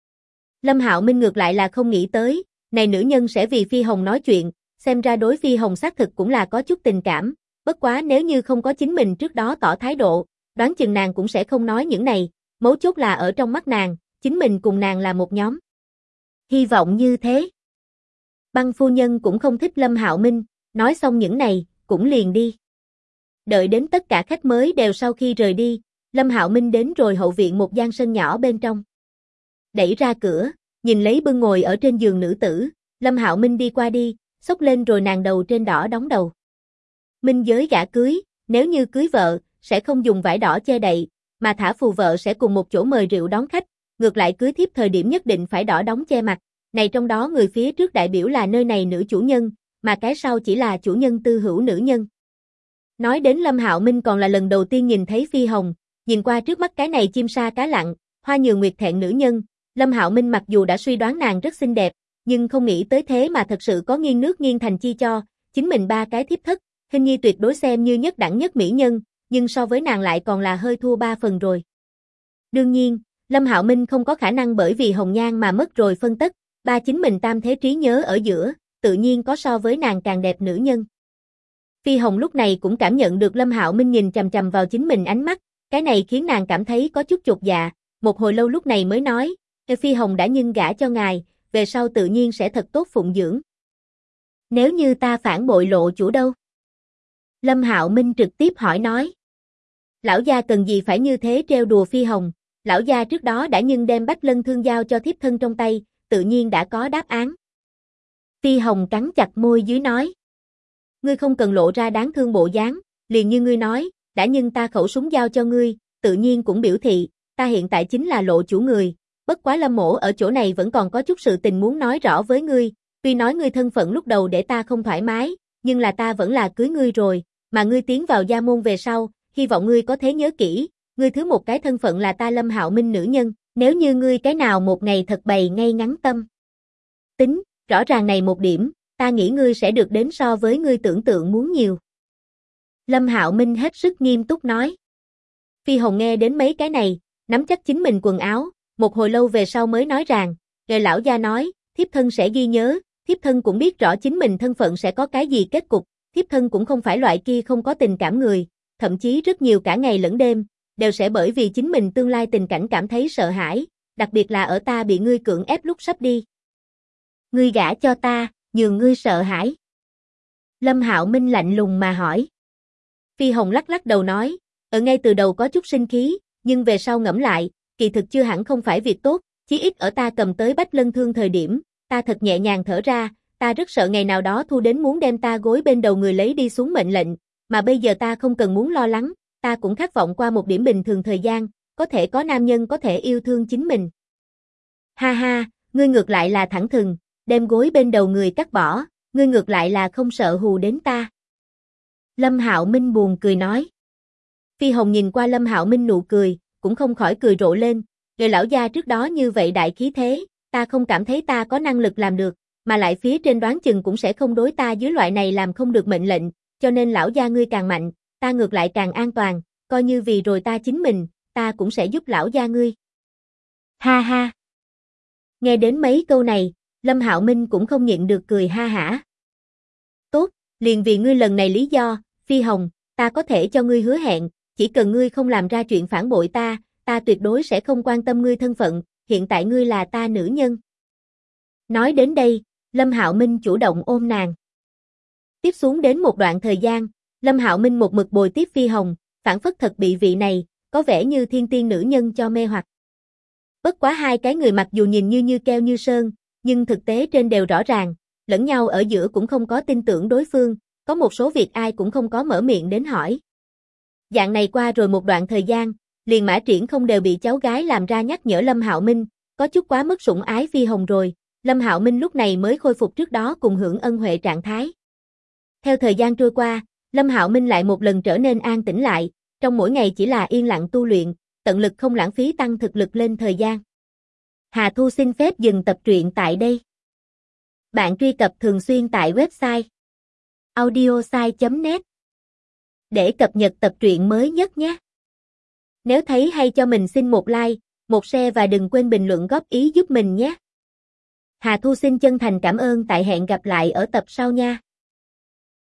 Lâm Hạo Minh ngược lại là không nghĩ tới, này nữ nhân sẽ vì Phi Hồng nói chuyện, xem ra đối Phi Hồng xác thực cũng là có chút tình cảm, bất quá nếu như không có chính mình trước đó tỏ thái độ, đoán chừng nàng cũng sẽ không nói những này, mấu chốt là ở trong mắt nàng, chính mình cùng nàng là một nhóm. Hy vọng như thế. Băng phu nhân cũng không thích Lâm Hạo Minh, nói xong những này, cũng liền đi. Đợi đến tất cả khách mới đều sau khi rời đi, Lâm Hạo Minh đến rồi hậu viện một gian sân nhỏ bên trong. Đẩy ra cửa, nhìn lấy bưng ngồi ở trên giường nữ tử, Lâm Hạo Minh đi qua đi, xốc lên rồi nàng đầu trên đỏ đóng đầu. Minh giới gả cưới, nếu như cưới vợ, sẽ không dùng vải đỏ che đậy, mà thả phù vợ sẽ cùng một chỗ mời rượu đón khách, ngược lại cưới thiếp thời điểm nhất định phải đỏ đóng che mặt, này trong đó người phía trước đại biểu là nơi này nữ chủ nhân, mà cái sau chỉ là chủ nhân tư hữu nữ nhân. Nói đến Lâm Hạo Minh còn là lần đầu tiên nhìn thấy Phi Hồng, nhìn qua trước mắt cái này chim sa cá lặng, hoa nhường nguyệt thẹn nữ nhân, Lâm Hạo Minh mặc dù đã suy đoán nàng rất xinh đẹp, nhưng không nghĩ tới thế mà thật sự có nghiêng nước nghiêng thành chi cho, chính mình 3 cái thiếp thất, hình nhi tuyệt đối xem như nhất đẳng nhất mỹ nhân, nhưng so với nàng lại còn là hơi thua 3 phần rồi. Đương nhiên, Lâm Hạo Minh không có khả năng bởi vì hồng nhan mà mất rồi phân tất, ba chính mình tam thế trí nhớ ở giữa, tự nhiên có so với nàng càng đẹp nữ nhân. Phi Hồng lúc này cũng cảm nhận được Lâm Hạo Minh nhìn chằm chằm vào chính mình ánh mắt, cái này khiến nàng cảm thấy có chút chột dạ, một hồi lâu lúc này mới nói, Phi Hồng đã nhưng gả cho ngài, về sau tự nhiên sẽ thật tốt phụng dưỡng. Nếu như ta phản bội lộ chủ đâu? Lâm Hạo Minh trực tiếp hỏi nói. Lão gia cần gì phải như thế trêu đùa Phi Hồng, lão gia trước đó đã nhưng đem bách lân thương giao cho thiếp thân trong tay, tự nhiên đã có đáp án. Phi Hồng cắn chặt môi dưới nói. Ngươi không cần lộ ra đáng thương bộ dáng, liền như ngươi nói, đã nhưng ta khẩu súng giao cho ngươi, tự nhiên cũng biểu thị, ta hiện tại chính là lộ chủ người, bất quá Lâm mỗ ở chỗ này vẫn còn có chút sự tình muốn nói rõ với ngươi, tuy nói ngươi thân phận lúc đầu để ta không thoải mái, nhưng là ta vẫn là cưới ngươi rồi, mà ngươi tiến vào gia môn về sau, hy vọng ngươi có thể nhớ kỹ, ngươi thứ một cái thân phận là ta Lâm Hạo Minh nữ nhân, nếu như ngươi cái nào một ngày thật bày ngay ngắn tâm. Tính, rõ ràng này một điểm, ta nghĩ ngươi sẽ được đến so với ngươi tưởng tượng muốn nhiều. Lâm Hạo Minh hết sức nghiêm túc nói. Phi Hồng nghe đến mấy cái này, nắm chắc chính mình quần áo, một hồi lâu về sau mới nói rằng, Gề lão gia nói, thiếp thân sẽ ghi nhớ, thiếp thân cũng biết rõ chính mình thân phận sẽ có cái gì kết cục, thiếp thân cũng không phải loại kia không có tình cảm người, thậm chí rất nhiều cả ngày lẫn đêm, đều sẽ bởi vì chính mình tương lai tình cảnh cảm thấy sợ hãi, đặc biệt là ở ta bị ngươi cưỡng ép lúc sắp đi. Ngươi gả cho ta, nhường ngươi sợ hãi. Lâm Hạo Minh lạnh lùng mà hỏi. Phi Hồng lắc lắc đầu nói, ở ngay từ đầu có chút sinh khí, nhưng về sau ngẫm lại, kỳ thực chưa hẳn không phải việc tốt, chí ít ở ta cầm tới Bách Lân Thương thời điểm, ta thật nhẹ nhàng thở ra, ta rất sợ ngày nào đó thu đến muốn đem ta gối bên đầu người lấy đi xuống mệnh lệnh, mà bây giờ ta không cần muốn lo lắng, ta cũng khát vọng qua một điểm bình thường thời gian, có thể có nam nhân có thể yêu thương chính mình. Ha ha, ngươi ngược lại là thẳng thừng, đem gối bên đầu người cắt bỏ, ngươi ngược lại là không sợ hù đến ta. Lâm Hạo Minh buồn cười nói. Phi Hồng nhìn qua Lâm Hạo Minh nụ cười, cũng không khỏi cười rộ lên, người lão gia trước đó như vậy đại khí thế, ta không cảm thấy ta có năng lực làm được, mà lại phía trên đoán chừng cũng sẽ không đối ta dưới loại này làm không được mệnh lệnh, cho nên lão gia ngươi càng mạnh, ta ngược lại càng an toàn, coi như vì rồi ta chính mình, ta cũng sẽ giúp lão gia ngươi. Ha ha. Nghe đến mấy câu này, Lâm Hạo Minh cũng không nhịn được cười ha hả. Tốt, liền vì ngươi lần này lý do, Phi Hồng, ta có thể cho ngươi hứa hẹn, chỉ cần ngươi không làm ra chuyện phản bội ta, ta tuyệt đối sẽ không quan tâm ngươi thân phận, hiện tại ngươi là ta nữ nhân. Nói đến đây, Lâm Hạo Minh chủ động ôm nàng. Tiếp xuống đến một đoạn thời gian, Lâm Hạo Minh một mực bồi tiếp Phi Hồng, phản phất thật bị vị này, có vẻ như thiên tiên nữ nhân cho mê hoặc. Bất quá hai cái người mặc dù nhìn như keo như sơn, nhưng thực tế trên đều rõ ràng, lẫn nhau ở giữa cũng không có tin tưởng đối phương, có một số việc ai cũng không có mở miệng đến hỏi. Dạng này qua rồi một đoạn thời gian, liền Mã Triển không đều bị cháu gái làm ra nhắc nhở Lâm Hạo Minh, có chút quá mức sủng ái Phi Hồng rồi, Lâm Hạo Minh lúc này mới khôi phục trước đó cùng hưởng ân huệ trạng thái. Theo thời gian trôi qua, Lâm Hạo Minh lại một lần trở nên an tĩnh lại, trong mỗi ngày chỉ là yên lặng tu luyện, tận lực không lãng phí tăng thực lực lên thời gian. Hà Thu xin phép dừng tập truyện tại đây. Bạn truy cập thường xuyên tại website audiosai.net để cập nhật tập truyện mới nhất nhé. Nếu thấy hay cho mình xin một like, một share và đừng quên bình luận góp ý giúp mình nhé. Hà Thu xin chân thành cảm ơn, tại hẹn gặp lại ở tập sau nha.